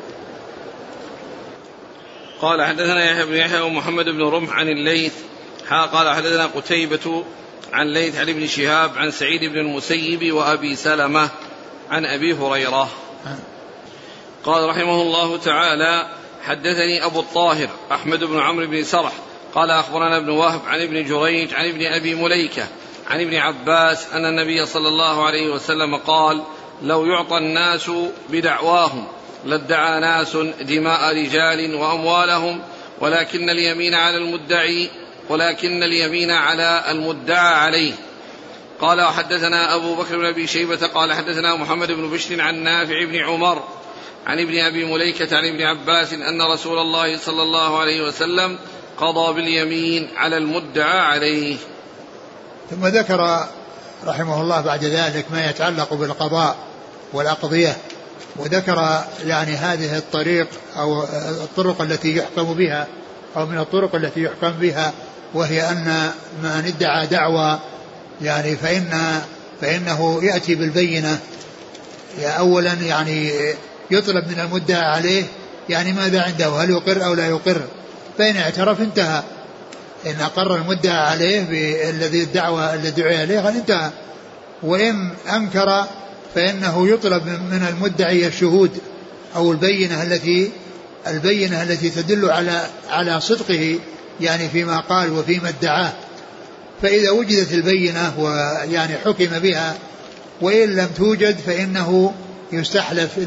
قال حدثنا يحيى بن يحيى ومحمد بن رمح عن الليث قال حدثنا قتيبة عن ليث عن ابن شهاب عن سعيد بن المسيب وأبي سلمة عن أبي هريرة. قال رحمه الله تعالى حدثني أبو الطاهر أحمد بن عمرو بن سرح قال أخبرنا ابن وهب عن ابن جريج عن ابن أبي مليكة عن ابن عباس أن النبي صلى الله عليه وسلم قال لو يعطى الناس بدعواهم لادعى ناس دماء رجال وأموالهم ولكن اليمين على المدعي ولكن اليمين على المدعى عليه. قال وحدثنا أبو بكر بن أبي شيبة قال حدثنا محمد بن بشر عن نافع بن عمر عن ابن أبي مليكة عن ابن عباس أن رسول الله صلى الله عليه وسلم قضى باليمين على المدعى عليه. ثم ذكر رحمه الله بعد ذلك ما يتعلق بالقضاء والأقضية، وذكر يعني هذه الطريق أو الطرق التي يحكم بها أو من الطرق التي يحكم بها، وهي أن من ادعى دعوى يعني فإنه يأتي بالبينة. أولا يعني يطلب من المدعى عليه يعني ماذا عنده، هل يقر أو لا يقر، فإن اعترف انتهى، إن أقر المدعى عليه بالذي الدعوة الذي دعي عليه قد انتهى، وإن أنكر فإنه يطلب من المدعي الشهود أو البينة التي تدل على صدقه يعني فيما قال وفيما ادعاه. فإذا وجدت البينة ويعني حكم بها، وإن لم توجد فإنه يستحلف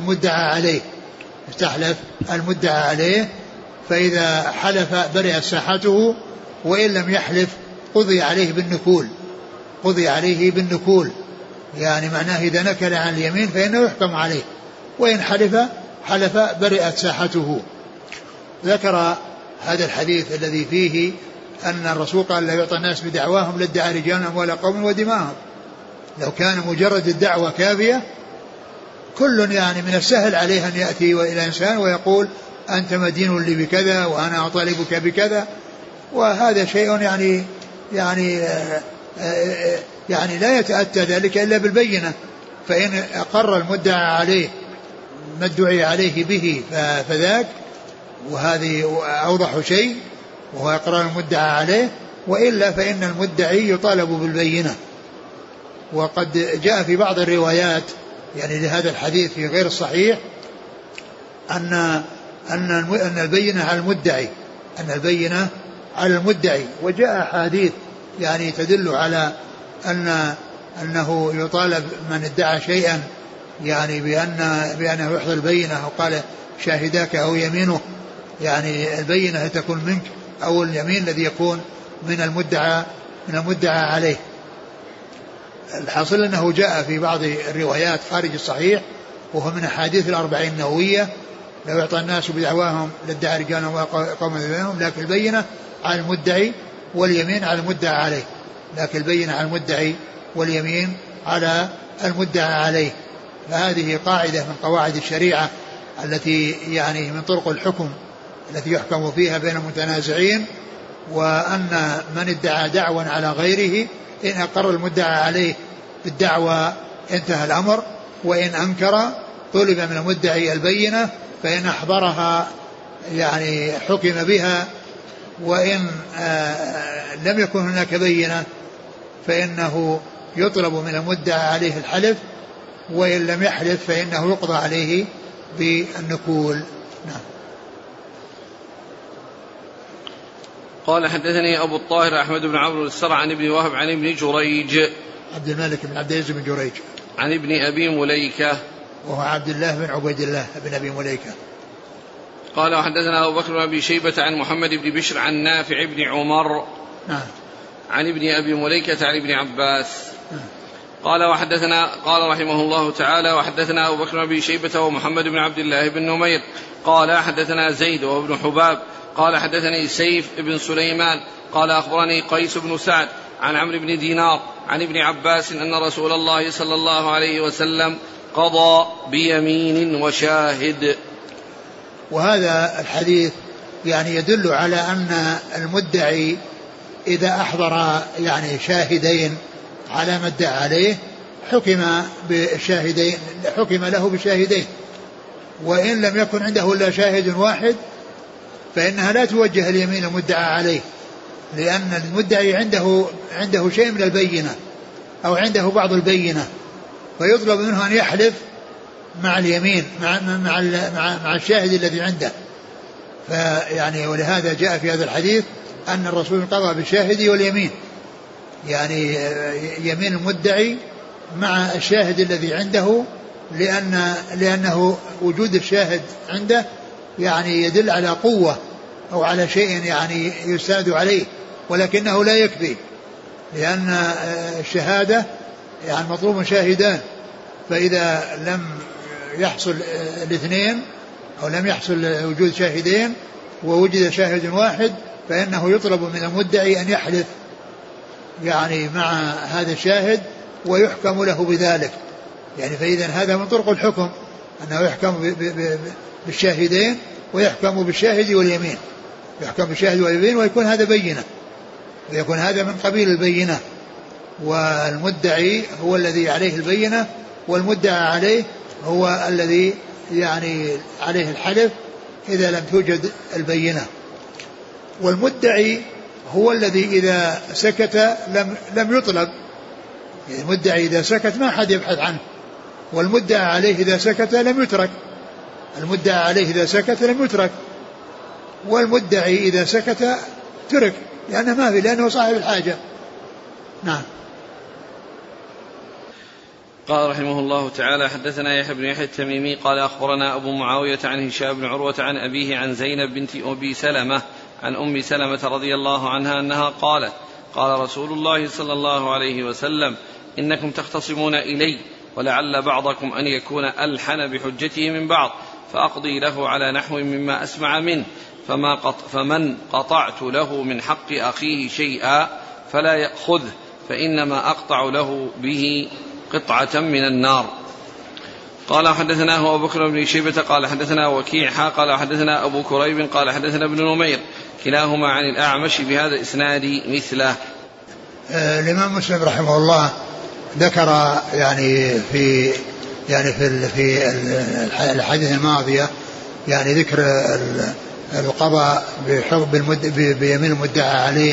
المدعى عليه، فإذا حلف برئت ساحته، وإن لم يحلف قضي عليه بالنكول، يعني معناه إذا نكل عن اليمين فإنه يحكم عليه، وإن حلف برئت ساحته. ذكر هذا الحديث الذي فيه أن الرسول قال لا يعطى الناس بدعواهم لادعى رجال أموال قوم ودماءهم. لو كان مجرد الدعوة كافية كل يعني من السهل عليه أن يأتي إلى إنسان ويقول أنت مدين لي بكذا وأنا أطالبك بكذا، وهذا شيء يعني لا يتأتى ذلك إلا بالبينة. فإن أقر المدعى عليه ما ادعي عليه به فذاك، وهذه أوضح شيء وهو إقرار المدعى عليه، وإلا فإن المدعي يطالب بالبينة. وقد جاء في بعض الروايات يعني لهذا الحديث في غير الصحيح أن البينة على المدعي، وجاء أحاديث يعني تدل على أنه يطالب من ادعى شيئا يعني بأنه يحضر البينة، وقال شاهداك أو يمينه، يعني البينة تكون منك أو اليمين الذي يكون من المدعى عليه. الحاصل أنه جاء في بعض الروايات خارج الصحيح وهو من أحاديث الأربعين النووية لو يعطى الناس بدعواهم لادعى رجال وقوم ذنبهم، لكن البينة على المدعي واليمين على المدعى عليه، لكن البينة على المدعي واليمين على المدعى عليه. فهذه قاعدة من قواعد الشريعة التي يعني من طرق الحكم التي يحكم فيها بين المتنازعين، وأن من ادعى دعوى على غيره إن أقر المدعى عليه بالدعوى انتهى الأمر، وإن أنكر طلب من المدعي البينة، فإن أحضرها يعني حكم بها، وإن لم يكن هناك بينة فإنه يطلب من المدعى عليه الحلف، وإن لم يحلف فإنه يقضى عليه بالنكول. نعم. قال حدثني أبو الطاهر أحمد بن عمرو السرع عن ابن وهب عن ابن جريج عبد الملك بن عبد العزيز بن جريج عن ابن أبي مليكة وهو عبد الله بن عبيد الله بن أبي مليكة. قال وحدثنا أبو بكر بن أبي شيبة عن محمد بن بشر عن نافع بن عمر عن ابن أبي مليكة عن ابن عباس. قال رحمه الله تعالى وحدثنا أبو بكر بن أبي شيبة ومحمد بن عبد الله بن نمير قال حدثنا زيد وابن حباب قال حدثني سيف بن سليمان قال أخبرني قيس بن سعد عن عمرو بن دينار عن ابن عباس أن رسول الله صلى الله عليه وسلم قضى بيمين وشاهد. وهذا الحديث يعني يدل على أن المدعي إذا أحضر يعني شاهدين على ما ادعى عليه حكم له بشاهدين، وإن لم يكن عنده إلا شاهد واحد فإنها لا توجه اليمين المدعى عليه، لأن المدعي عنده شيء من البينة أو عنده بعض البينة، فيطلب منه أن يحلف مع اليمين مع الشاهد الذي عنده. فيعني ولهذا جاء في هذا الحديث أن الرسول قضى بالشاهد واليمين، يعني يمين المدعي مع الشاهد الذي عنده، لأنه وجود الشاهد عنده يعني يدل على قوة أو على شيء يعني يساعد عليه، ولكنه لا يكفي، لأن الشهادة يعني مطلوب شاهدان، فإذا لم يحصل الاثنين أو لم يحصل وجود شاهدين ووجد شاهد واحد فإنه يطلب من المدعي أن يحلف يعني مع هذا الشاهد ويحكم له بذلك. يعني فإذا هذا من طرق الحكم أنه يحكم بالشاهدين ويحكم بالشاهد واليمين، يحكم بالشاهد واليمين ويكون هذا بينة، ويكون هذا من قبيل البينة، والمدعي هو الذي عليه البينة والمدعى عليه هو الذي يعني عليه الحلف إذا لم توجد البينة. والمدعي هو الذي إذا سكت لم يطلب، يعني المدعي إذا سكت ما حد يبحث عنه، والمدعى عليه إذا سكت لم يترك، المدعى عليه إذا سكت لم يترك، والمدعي إذا سكت ترك لأنه ما في، لأنه صاحب الحاجة. نعم. قال رحمه الله تعالى: حدثنا يحيى بن يحيى التميمي قال أخبرنا أبو معاوية عن هشام بن عروة عن أبيه عن زينب بنت أبي سلمة عن أم سلمة رضي الله عنها أنها قالت: قال رسول الله صلى الله عليه وسلم: إنكم تختصمون إلي ولعل بعضكم أن يكون ألحن بحجته من بعض، فأقضي له على نحو مما أسمع منه، فمن قطعت له من حق أخيه شيئا فلا يأخذه، فإنما أقطع له به قطعة من النار. قال: حدثناه أبو بكر بن شيبة قال حدثنا وكيع قال حدثنا أبو كريب قال حدثنا ابن نمير كلاهما عن الأعمش بهذا الإسناد مثله. الإمام مسلم رحمه الله ذكر يعني في الحديث الماضية يعني ذكر القضاء بيمين المدعى عليه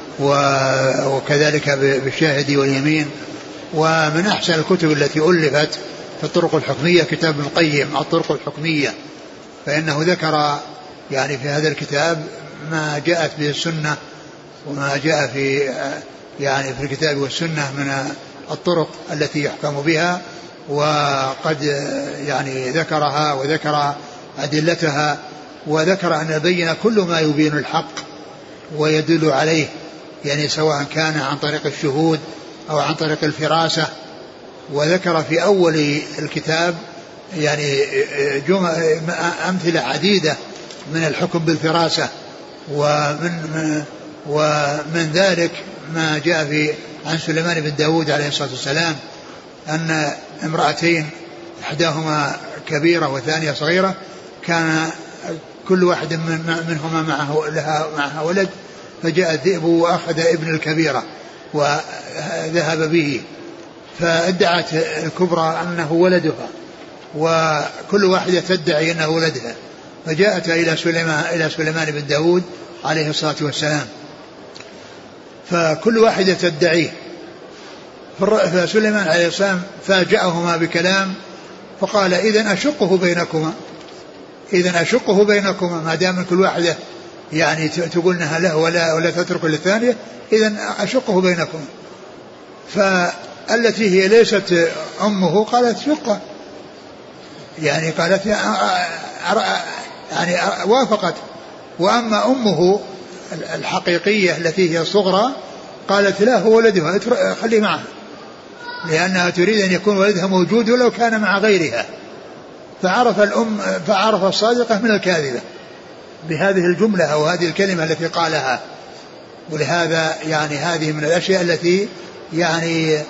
وكذلك بالشاهد واليمين. ومن أحسن الكتب التي ألفت في الطرق الحكمية كتاب ابن القيم الطرق الحكمية، فإنه ذكر يعني في هذا الكتاب ما جاءت به السنة وما جاء في يعني في الكتاب والسنة من الطرق التي يحكم بها، وقد يعني ذكرها وذكر أدلتها، وذكر أن البينة كل ما يبين الحق ويدل عليه، يعني سواء كان عن طريق الشهود أو عن طريق الفراسة. وذكر في أول الكتاب يعني أمثلة عديدة من الحكم بالفراسة، ومن ذلك ما جاء في عن سليمان بن داود عليه الصلاة والسلام أن امرأتين إحداهما كبيرة وثانية صغيرة كان كل واحد منهما معها ولد، فجاء الذئب وأخذ ابن الكبيرة وذهب به، فادعت الكبرى أنه ولدها وكل واحدة تدعي أنه ولدها، فجاءت إلى سليمان بن داود عليه الصلاة والسلام، فكل واحدة تدعيه، فسليمان عليه السلام فاجأهما بكلام فقال: إذن أشقه بينكما ما دام كل واحدة يعني تقولنها له ولا تترك للثانية، إذن أشقه بينكما. فالتي هي ليست أمه قالت شقه، يعني قالت يعني وافقت. وأما أمه الحقيقية التي هي الصغرى قالت لا هو ولدها خليه معها، لأنها تريد أن يكون ولدها موجود ولو كان مع غيرها. فعرف الصادقة من الكاذبة بهذه الجملة أو هذه الكلمة التي قالها. ولهذا يعني هذه من الأشياء التي يعني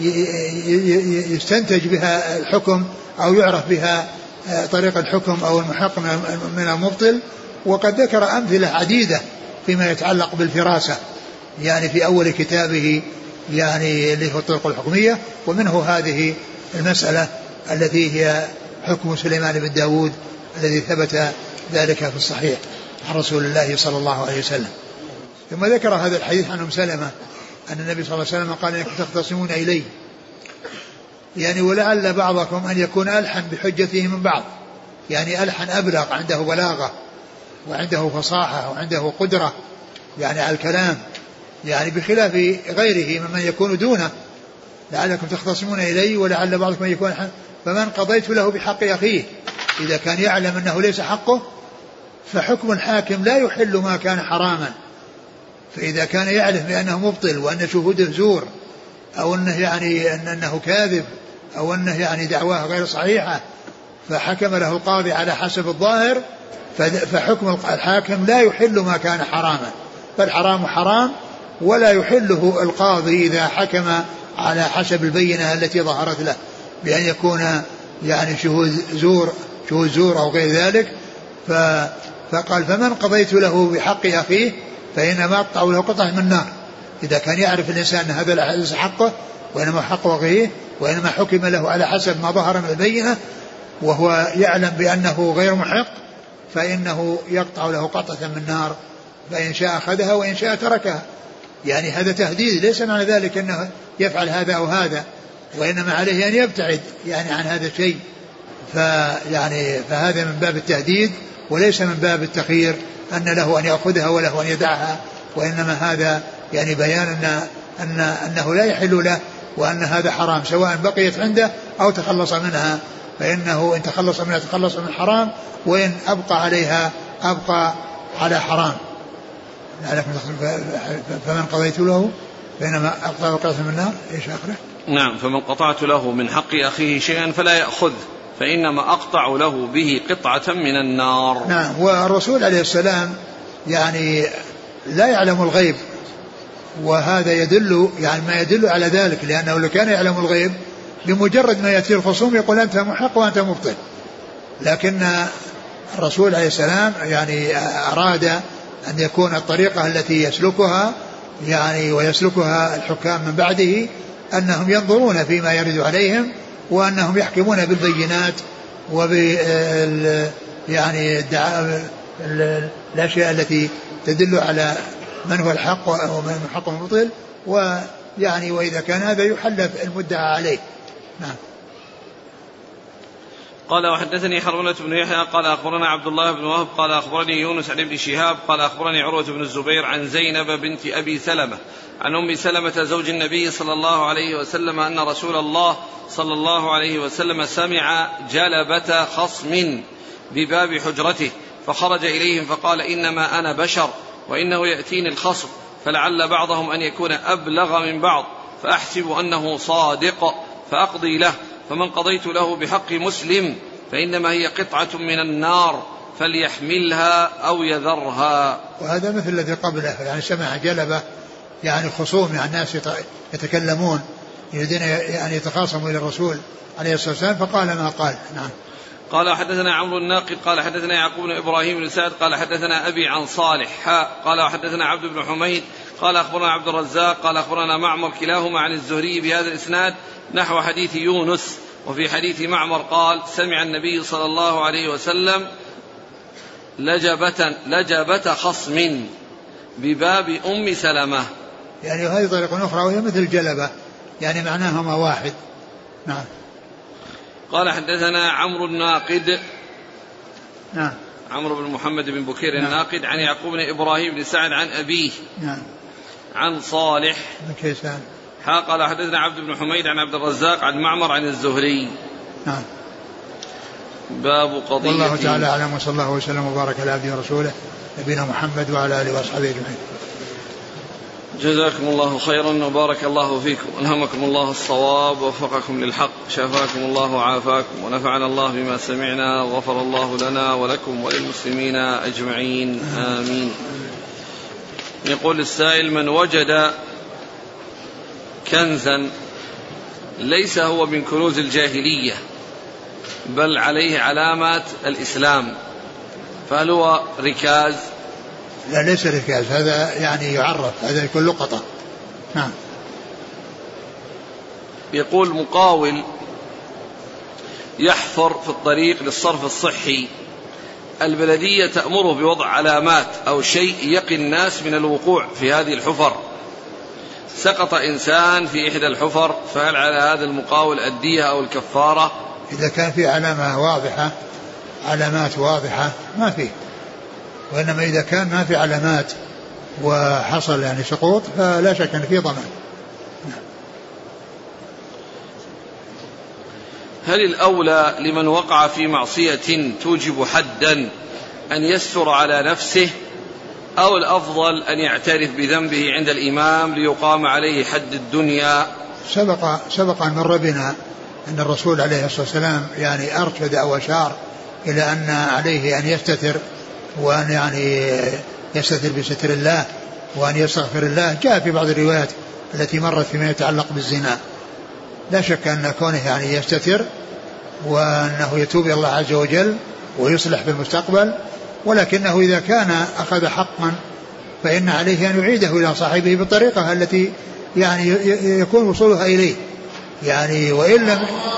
يستنتج بها الحكم أو يعرف بها طريق الحكم أو المحق من المبطل. وقد ذكر أمثلة عديدة فيما يتعلق بالفراسة يعني في أول كتابه يعني اللي هو الطرق الحكمية، ومنه هذه المسألة التي هي حكم سليمان بن داود الذي ثبت ذلك في الصحيح عن رسول الله صلى الله عليه وسلم. ثم ذكر هذا الحديث عن أم سلمة أن النبي صلى الله عليه وسلم قال: إنكم تختصمون إلي، يعني ولعل بعضكم أن يكون ألحن بحجته من بعض، يعني ألحن أبلغ، عنده بلاغة وعنده فصاحة وعنده قدرة يعني على الكلام، يعني بخلاف غيره ممن يكون دونه. لعلكم تختصمون إلي ولعل بعضكم يكون ألحن، فمن قضيت له بحق أخيه إذا كان يعلم أنه ليس حقه، فحكم الحاكم لا يحل ما كان حراما، فإذا كان يعرف بأنه مبطل وأن شهوده زور أو أنه يعني أنه كاذب أو أنه يعني دعواه غير صحيحة فحكم له القاضي على حسب الظاهر فحكم الحاكم لا يحل ما كان حراما، فالحرام حرام ولا يحله القاضي إذا حكم على حسب البينة التي ظهرت له بأن يكون يعني شهود زور أو غير ذلك. فقال فمن قضيت له بحق أخيه فإنما أقطع له قطعة من النار. إذا كان يعرف الإنسان أن هذا ليس حقه وإنما حق أخيه وإنما حكم له على حسب ما ظهر من البينة وهو يعلم بأنه غير محق فإنه يقطع له قطعة من النار، فإن شاء أخذها وإن شاء تركها. يعني هذا تهديد، ليس معنى ذلك أنه يفعل هذا أو هذا، وإنما عليه أن يبتعد يعني عن هذا الشيء. فهذا من باب التهديد وليس من باب التخيير أن له أن يأخذها وله أن يدعها، وإنما هذا يعني بيان أنه لا يحل له وأن هذا حرام سواء بقيت عنده أو تخلص منها، فإنه إن تخلص منها تخلص من حرام وإن أبقى عليها أبقى على حرام. فمن قضيت له فإنما أقطع قطعة من النار. إيش آخره؟ نعم. فمن قطعت له من حق أخيه شيئا فلا يأخذ فإنما أقطع له به قطعة من النار. نعم. والرسول عليه السلام يعني لا يعلم الغيب، وهذا يدل يعني ما يدل على ذلك، لأنه لو كان يعلم الغيب بمجرد ما يأتي الخصوم يقول أنت محق وأنت مبطل. لكن الرسول عليه السلام يعني أراد أن يكون الطريقة التي يسلكها يعني ويسلكها الحكام من بعده أنهم ينظرون فيما يرد عليهم وأنهم يحكمون بالبينات يعني الأشياء التي تدل على من هو الحق ومن حق المبطل، ويعني وإذا كان هذا يحلف المدعى عليه. نعم. قال وحدثني حرملة بن يحيى قال أخبرنا عبد الله بن وهب قال أخبرني يونس عن ابن شهاب قال أخبرني عروة بن الزبير عن زينب بنت أبي سلمة عن أم سلمة زوج النبي صلى الله عليه وسلم أن رسول الله صلى الله عليه وسلم سمع جلبة خصم بباب حجرته فخرج إليهم فقال إنما أنا بشر وإنه يأتيني الخصم فلعل بعضهم أن يكون أبلغ من بعض فأحسب أنه صادق فأقضي له، فمن قضيت له بحق مسلم فإنما هي قطعة من النار فليحملها أو يذرها. وهذا مثل الذي قبله، يعني سمع جلبة يعني خصوم يعني الناس يتكلمون يريدون يعني يتخاصموا إلى الرسول عليه الصلاة والسلام فقال ما قال. نعم. قال حدثنا عمرو الناقد قال حدثنا يعقوب بن إبراهيم بن سعد قال حدثنا أبي عن صالح قال حدثنا عبد بن حميد قال أخبرنا عبد الرزاق قال أخبرنا معمر كلاهما عن الزهري بهذا الإسناد نحو حديث يونس. وفي حديث معمر قال سمع النبي صلى الله عليه وسلم لجبة خصم بباب أم سلمة. يعني هذه طريقة أخرى وهي مثل جلبة يعني معناهما واحد. نعم. قال حدثنا عمرو الناقد نعم عمرو بن محمد بن بكير نعم. الناقد عن يعقوب بن إبراهيم بن سعد عن أبيه نعم. عن صالح بن كيسان قال حدثنا عبد بن حميد عن عبد الرزاق عن معمر عن الزهري. نعم. باب قضية. والله تعالى أعلم وصلى الله وسلم وبارك على عبده ورسوله نبينا محمد وعلى آله وأصحابه أجمعين. جزاكم الله خيرا وبارك الله فيكم، ألهمكم الله الصواب ووفقكم للحق، شافاكم الله وعافاكم، ونفعنا الله بما سمعنا، وغفر الله لنا ولكم وللمسلمين أجمعين آمين. يقول السائل: من وجد كنزا ليس هو من كنوز الجاهلية بل عليه علامات الإسلام فهل هو ركاز؟ لا ليس ركاز، هذا يعني يعرف، هذا يكون لقطة. نعم. يقول مقاول يحفر في الطريق للصرف الصحي، البلدية تأمره بوضع علامات أو شيء يقي الناس من الوقوع في هذه الحفر، سقط إنسان في إحدى الحفر، فهل على هذا المقاول الدية أو الكفارة؟ إذا كان في علامة واضحة، علامات واضحة ما فيه، وإنما إذا كان ما في علامات وحصل يعني سقوط فلا شك أن فيه ضمان. هل الأولى لمن وقع في معصية توجب حدا أن يستر على نفسه أو الأفضل أن يعترف بذنبه عند الإمام ليقام عليه حد الدنيا؟ سبق أن مر بنا أن الرسول عليه الصلاة والسلام يعني أرشد أو أشار إلى أن عليه أن يستتر، وأن يعني يستتر بستر الله، وأن يستغفر الله. جاء في بعض الروايات التي مرت فيما يتعلق بالزنا. لا شك أن كونه يعني يستتر وأنه يتوب إلى الله عز وجل ويصلح في المستقبل، ولكنه إذا كان أخذ حقا فإن عليه أن يعيده إلى صاحبه بالطريقة التي يعني يكون وصولها إليه، يعني